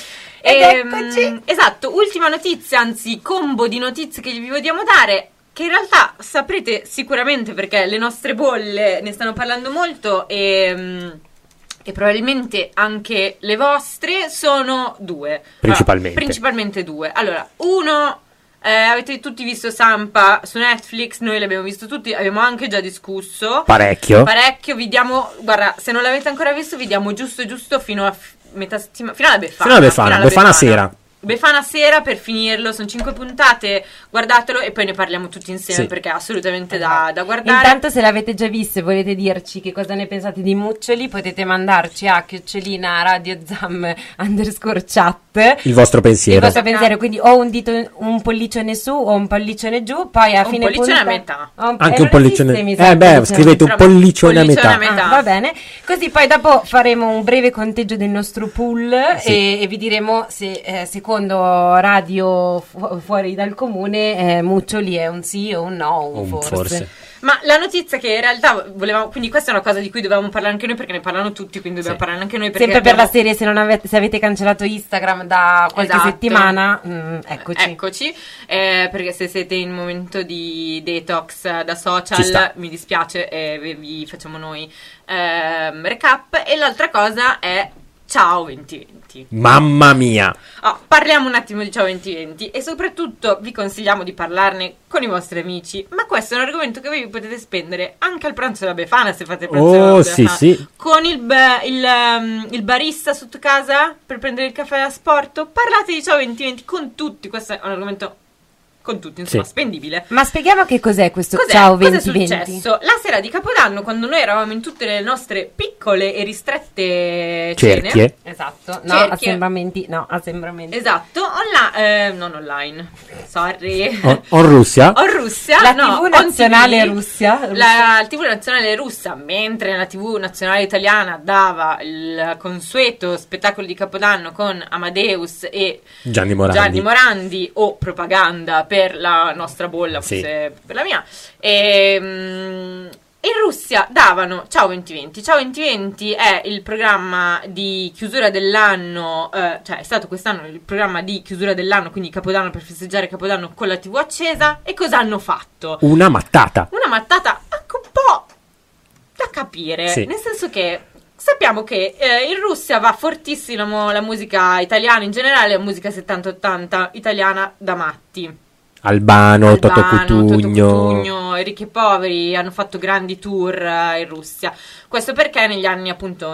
Esatto, ultima notizia, anzi combo di notizie che vi vogliamo dare, che in realtà saprete sicuramente perché le nostre bolle ne stanno parlando molto, e probabilmente anche le vostre. Sono 2 principalmente 2. Allora, uno, avete tutti visto Sampa su Netflix, noi l'abbiamo visto tutti, abbiamo anche già discusso parecchio, vi diamo, guarda, se non l'avete ancora visto vi diamo giusto fino a metà settimana, fino alla Befana sera. Befana sera per finirlo, sono 5 puntate, guardatelo e poi ne parliamo tutti insieme, perché è assolutamente da guardare. Intanto, se l'avete già visto e volete dirci che cosa ne pensate di Muccioli, potete mandarci a @radiozam_chat il vostro pensiero, quindi o un pollicione su o un pollicione giù, poi a fine pollicione puntata a metà, anche un pollicione, scrivete un pollicione a metà. Va bene, così poi dopo faremo un breve conteggio del nostro pool, e vi diremo se secondo Radio Fuori dal Comune Muccioli è un sì o un no o un forse. Ma la notizia che in realtà volevamo, quindi questa è una cosa di cui dovevamo parlare anche noi, perché ne parlano tutti, quindi dobbiamo parlare anche noi, perché sempre per la serie, se avete cancellato Instagram da qualche settimana, eccoci, perché se siete in momento di detox da social, mi dispiace, vi facciamo noi recap. E l'altra cosa è Ciao 2020. Mamma mia! Parliamo un attimo di Ciao 2020 e soprattutto vi consigliamo di parlarne con i vostri amici, ma questo è un argomento che voi potete spendere anche al pranzo della Befana, se fate pranzo della Befana. Sì. Con il barista sotto casa per prendere il caffè a sporto, parlate di Ciao 2020 con tutti, questo è un argomento con tutti, insomma, spendibile. Ma spieghiamo che cos'è questo Ciao 2020. Cosa è successo? La sera di Capodanno, quando noi eravamo in tutte le nostre piccole e ristrette cerchie, esatto, assembramenti. Esatto, non online, sorry. On Russia? La TV nazionale russa. La TV nazionale russa, mentre la TV nazionale italiana dava il consueto spettacolo di Capodanno con Amadeus e Gianni Morandi o propaganda per la nostra bolla, forse per la mia. In Russia davano Ciao 2020. Ciao 2020 è il programma di chiusura dell'anno, cioè è stato quest'anno il programma di chiusura dell'anno, quindi Capodanno, per festeggiare Capodanno con la TV accesa. E cosa hanno fatto? Una mattata anche un po' da capire, nel senso che sappiamo che in Russia va fortissimo la musica italiana in generale, la musica 70-80 italiana da matti. Albano, Toto Cutugno, Ricchi e Poveri hanno fatto grandi tour in Russia. Questo perché negli anni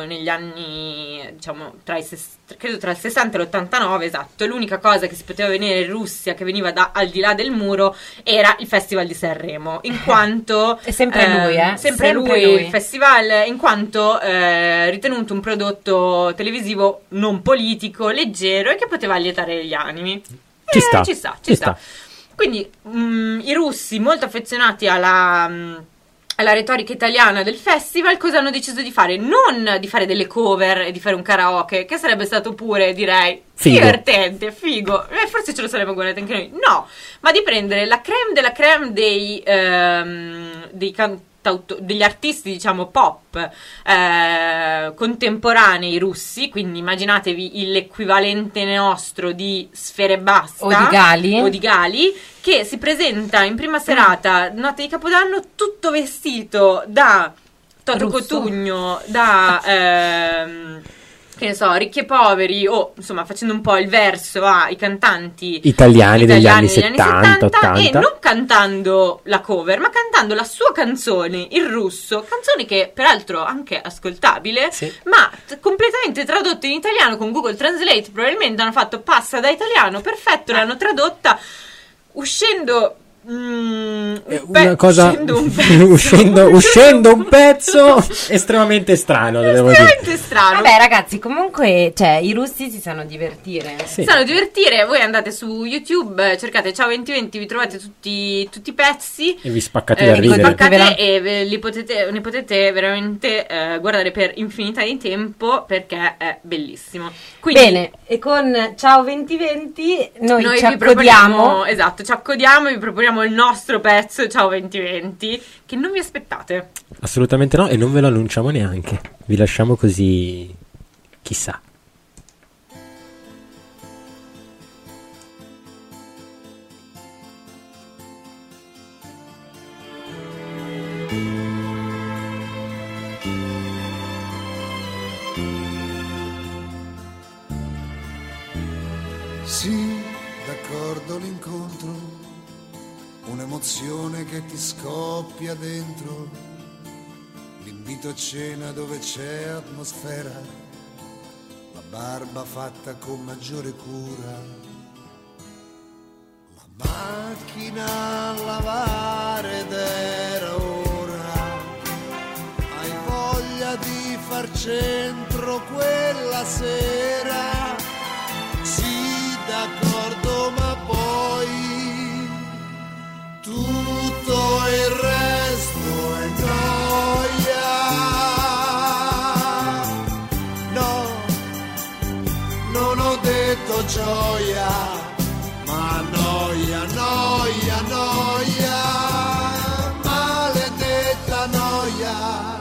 diciamo credo tra il 60 e l'89, esatto, l'unica cosa che si poteva vedere in Russia che veniva da al di là del muro era il Festival di Sanremo, in quanto è sempre lui il festival, in quanto ritenuto un prodotto televisivo non politico, leggero e che poteva allietare gli animi. Ci sta. Quindi i russi, molto affezionati alla retorica italiana del festival, cosa hanno deciso di fare? Non di fare delle cover e di fare un karaoke, che sarebbe stato pure, direi, divertente, figo. Forse ce lo saremmo guardati anche noi. No, ma di prendere la creme della creme degli artisti, diciamo, pop contemporanei russi, quindi immaginatevi l'equivalente nostro di Sfere Basta o di Gali, che si presenta in prima serata, notte di Capodanno, tutto vestito da Toto Cutugno, da che ne so, Ricchi e Poveri, o insomma facendo un po' il verso ai cantanti italiani degli anni 70, 80, e non cantando la cover, ma cantando la sua canzone in russo, canzone che peraltro anche ascoltabile, ma completamente tradotta in italiano con Google Translate. Probabilmente hanno fatto passa da italiano, perfetto, l'hanno tradotta uscendo una cosa uscendo un pezzo estremamente strano, estremamente strano. Vabbè ragazzi, comunque i russi si sanno divertire. Sanno divertire. Voi andate su YouTube, cercate Ciao 2020, vi trovate tutti i pezzi e vi spaccate da ridere e ne potete veramente guardare per infinità di tempo, perché è bellissimo. Quindi, bene, e con Ciao 2020 noi ci accodiamo. Esatto, ci accodiamo e vi proponiamo il nostro pezzo Ciao 2020, che non vi aspettate. Assolutamente no, e non ve lo annunciamo neanche, vi lasciamo così, chissà. Sì, d'accordo l'incontro, un'emozione che ti scoppia dentro, l'invito a cena dove c'è atmosfera, la barba fatta con maggiore cura, la macchina a lavare ed era ora, hai voglia di far centro quella sera, sì d'accordo ma poi tutto il resto è noia. No, non ho detto gioia, ma noia, noia, noia, maledetta noia.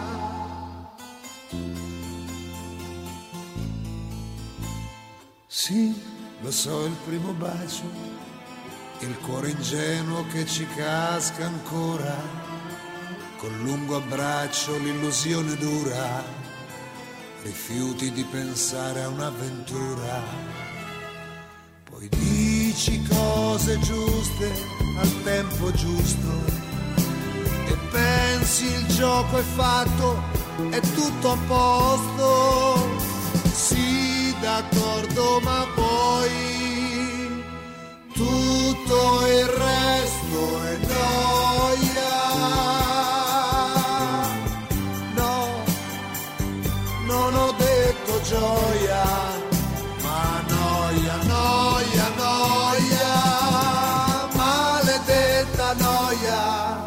Sì, lo so, il primo bacio, il cuore ingenuo che ci casca ancora, col lungo abbraccio l'illusione dura, rifiuti di pensare a un'avventura, poi dici cose giuste al tempo giusto e pensi il gioco è fatto, è tutto a posto, sì d'accordo ma poi tutto il resto è noia. No, non ho detto gioia, ma noia, noia, noia, maledetta noia.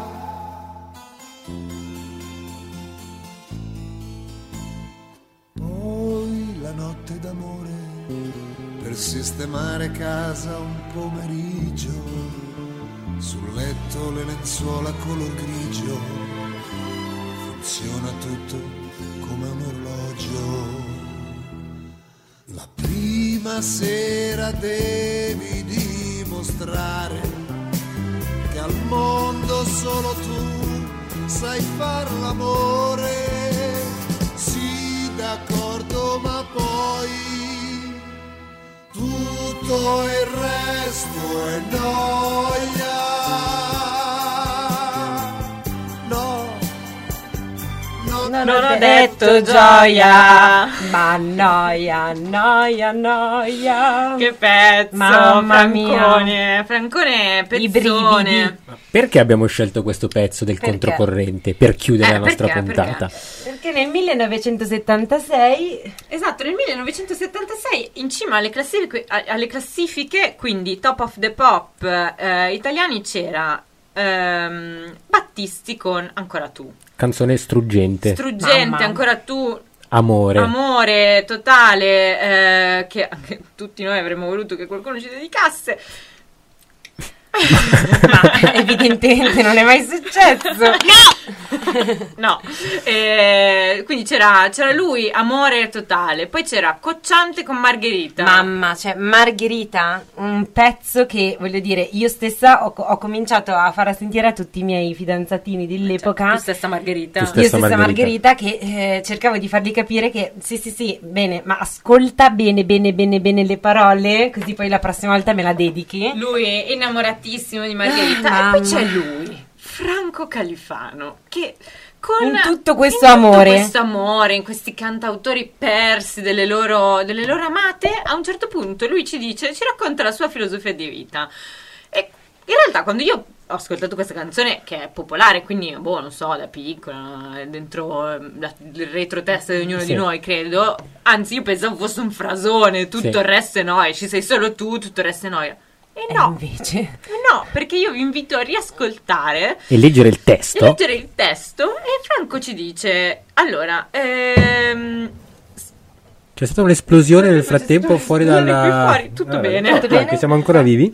Poi la notte d'amore per sistemare casa un pomeriggio, sul letto le lenzuola color grigio, funziona tutto come un orologio. La prima sera devi dimostrare che al mondo solo tu sai far l'amore, sì d'accordo ma poi tutto il resto è noia. No, non ho detto gioia, ma noia, noia, noia. Che pezzo, mamma Francone, Francone, pezzone. Perché abbiamo scelto questo pezzo del controcorrente per chiudere la nostra puntata? Perché nel 1976, esatto, nel 1976 in cima alle classifiche, quindi Top of the Pop italiani, c'era Battisti con Ancora tu. Canzone struggente, Ancora tu. Amore totale, che anche tutti noi avremmo voluto che qualcuno ci dedicasse. Ma evidentemente non è mai successo. No. Quindi c'era lui, amore totale, poi c'era Cocciante con Margherita. Mamma, cioè Margherita, un pezzo che, voglio dire, io stessa ho cominciato a far sentire a tutti i miei fidanzatini dell'epoca. Tu stessa Margherita. Io stessa Margherita, che cercavo di fargli capire che sì, bene, ma ascolta bene le parole, così poi la prossima volta me la dedichi. Lui è innamoratissimo di Margherita. E poi c'è lui, Franco Califano, che con tutto questo amore, in questi cantautori persi delle loro amate, a un certo punto lui ci racconta la sua filosofia di vita. E in realtà quando io ho ascoltato questa canzone, che è popolare, quindi non so, da piccola, dentro il retrotesta di ognuno di noi, credo, anzi io pensavo fosse un frasone, tutto il resto è noia, ci sei solo tu, tutto il resto è noia. E no, invece no, perché io vi invito a riascoltare e leggere il testo. E Franco ci dice: allora, c'è stata un'esplosione nel frattempo fuori dalla... Fuori, tutto bene. Che siamo ancora vivi.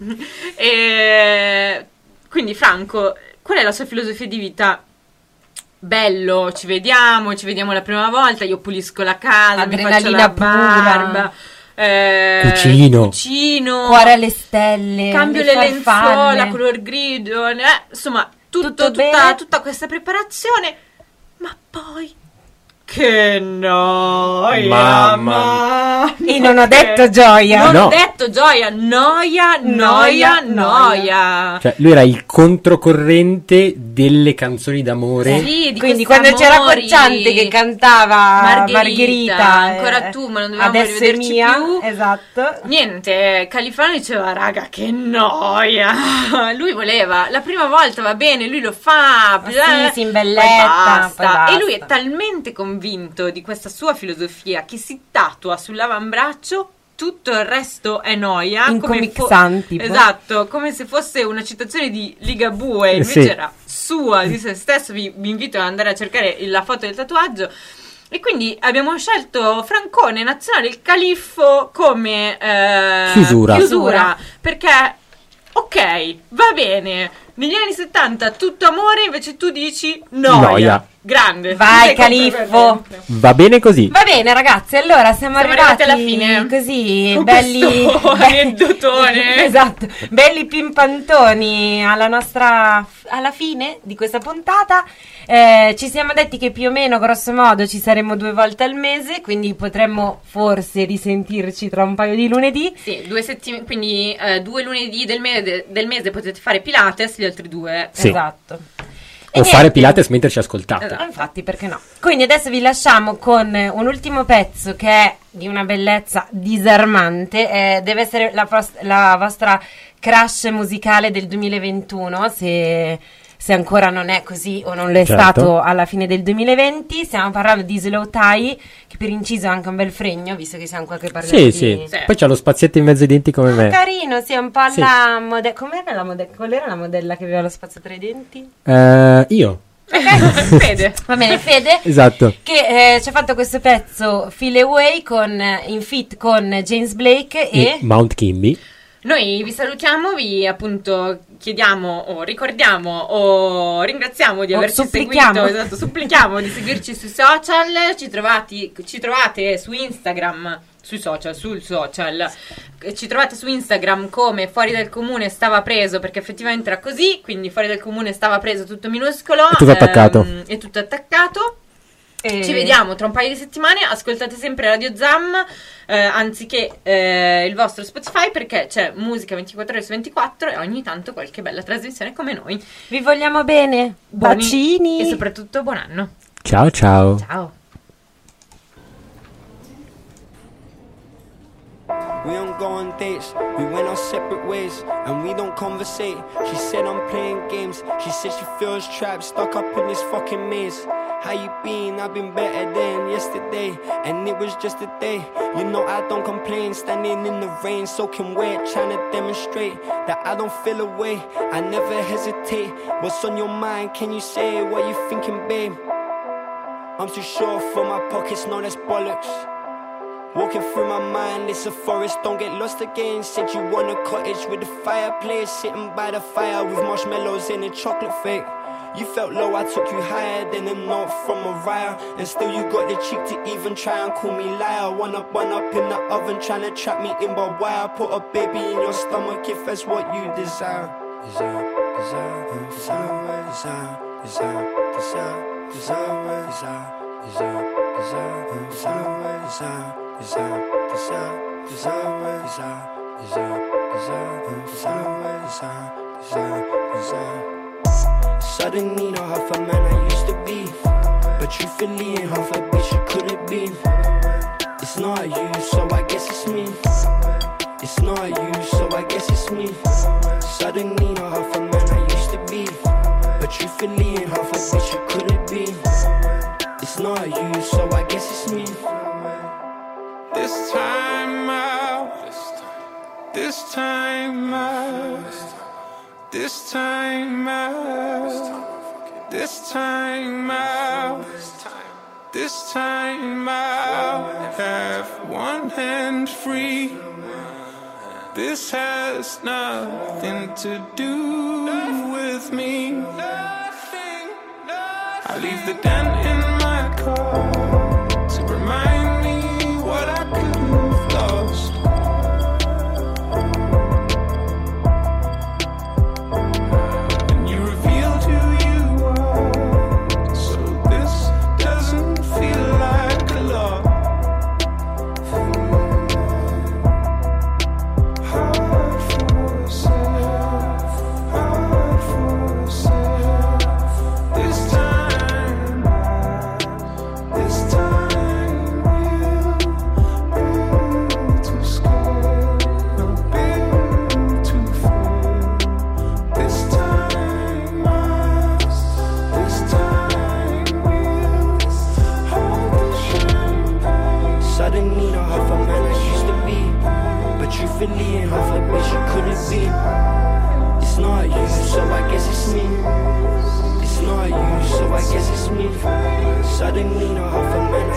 Quindi Franco, qual è la sua filosofia di vita? Bello, ci vediamo la prima volta, io pulisco la casa, mi faccio la barba, cucino, cuore alle stelle, cambio le lenzuola color grigio, insomma tutta questa preparazione, ma poi che noia, mamma. E non ho detto gioia. Ho detto gioia, noia. Cioè, lui era il controcorrente delle canzoni d'amore. Sì, quindi quando c'era Cocciante che cantava Margherita, ancora tu, ma non dovevamo rivederci più. Esatto. Niente, Califano diceva: raga, che noia. Lui voleva, la prima volta va bene, lui lo fa, si imbelletta, poi basta. E lui è talmente convinto di questa sua filosofia che si tatua sull'avambraccio tutto il resto è noia, esatto, come se fosse una citazione di Ligabue, invece era sua, di se stesso. Vi invito ad andare a cercare la foto del tatuaggio. E quindi abbiamo scelto Francone Nazionale il Califfo come chiusura, perché ok, va bene, negli anni 70 tutto amore, invece tu dici noia. Grande. Vai Califfo. Va bene così. Va bene ragazzi, allora siamo arrivati alla fine. Così con belli aneddotone. Esatto, belli pimpantoni alla fine di questa puntata. Ci siamo detti che più o meno grosso modo ci saremo 2 volte al mese, quindi potremmo forse risentirci tra un paio di lunedì. Sì, 2 settimane, quindi 2 lunedì del mese potete fare Pilates, gli altri 2. Sì. Esatto. O fare Pilates mentre ci ascoltate. Esatto. Infatti, perché no? Quindi adesso vi lasciamo con un ultimo pezzo che è di una bellezza disarmante. Deve essere la vostra crush musicale del 2021, se ancora non è così o non lo è stato alla fine del 2020. Stiamo parlando di Slow Tie, che per inciso ha anche un bel fregno, visto che siamo qua che parliamo sì. Poi c'ha lo spazietto in mezzo ai denti come me. Carino, sì, è un po' la modella. Com'era la modella? Qual era la modella che aveva lo spazio tra i denti? Io. Fede. Va bene, Fede. Esatto. Che ci ha fatto questo pezzo Feel Away in feat con James Blake e Mount Kimby. Noi vi salutiamo, vi appunto chiediamo o ricordiamo o ringraziamo di averci seguito, esatto, supplichiamo di seguirci sui social, ci trovate su Instagram, sul social, ci trovate su Instagram come Fuori dal Comune stava preso, perché effettivamente era così, quindi Fuori dal Comune stava preso tutto minuscolo, è tutto attaccato. Ci vediamo tra un paio di settimane. Ascoltate sempre Radio Zam anziché il vostro Spotify, perché c'è musica 24 ore su 24 e ogni tanto qualche bella trasmissione come noi. Vi vogliamo bene, bacini e soprattutto buon anno. Ciao. Ciao. We don't go on dates, we went our separate ways, and we don't conversate. She said I'm playing games, she said she feels trapped, stuck up in this fucking maze. How you been? I've been better than yesterday, and it was just a day. You know I don't complain, standing in the rain, soaking wet, trying to demonstrate that I don't feel away, I never hesitate. What's on your mind? Can you say what you thinking, babe? I'm too short for my pockets, no that's bollocks. Walking through my mind, it's a forest, don't get lost again. Said you want a cottage with a fireplace, sitting by the fire with marshmallows and a chocolate fake. You felt low, I took you higher than a note from a Mariah. And still you got the cheek to even try and call me liar. One up in the oven, trying to trap me in barbed wire. Put a baby in your stomach if that's what you desire. Suddenly not half a man I used to be, but truthfully ain't half a bitch you could've been. It's not you, so I guess it's me. It's not you, so I guess it's me. Suddenly not half a man I used to be, but truthfully ain't half a bitch you could've been. It's not you, so I guess it's me. This time out, this time out, this time out, this time out, this time out. Have one hand free. This has nothing to do with me. I leave the dent in my car to remind me what I could have lost. And you revealed who you are, so this doesn't feel like a lot. Hard for self, hard for self. This time we'll be too scared, not been too full. This time we'll hold the champagne. Suddenly not half a man I used to be, but truthfully ain't half a bitch you could've been. It's not you, so I guess it's me. It's not you, so I guess it's me. Suddenly not half a man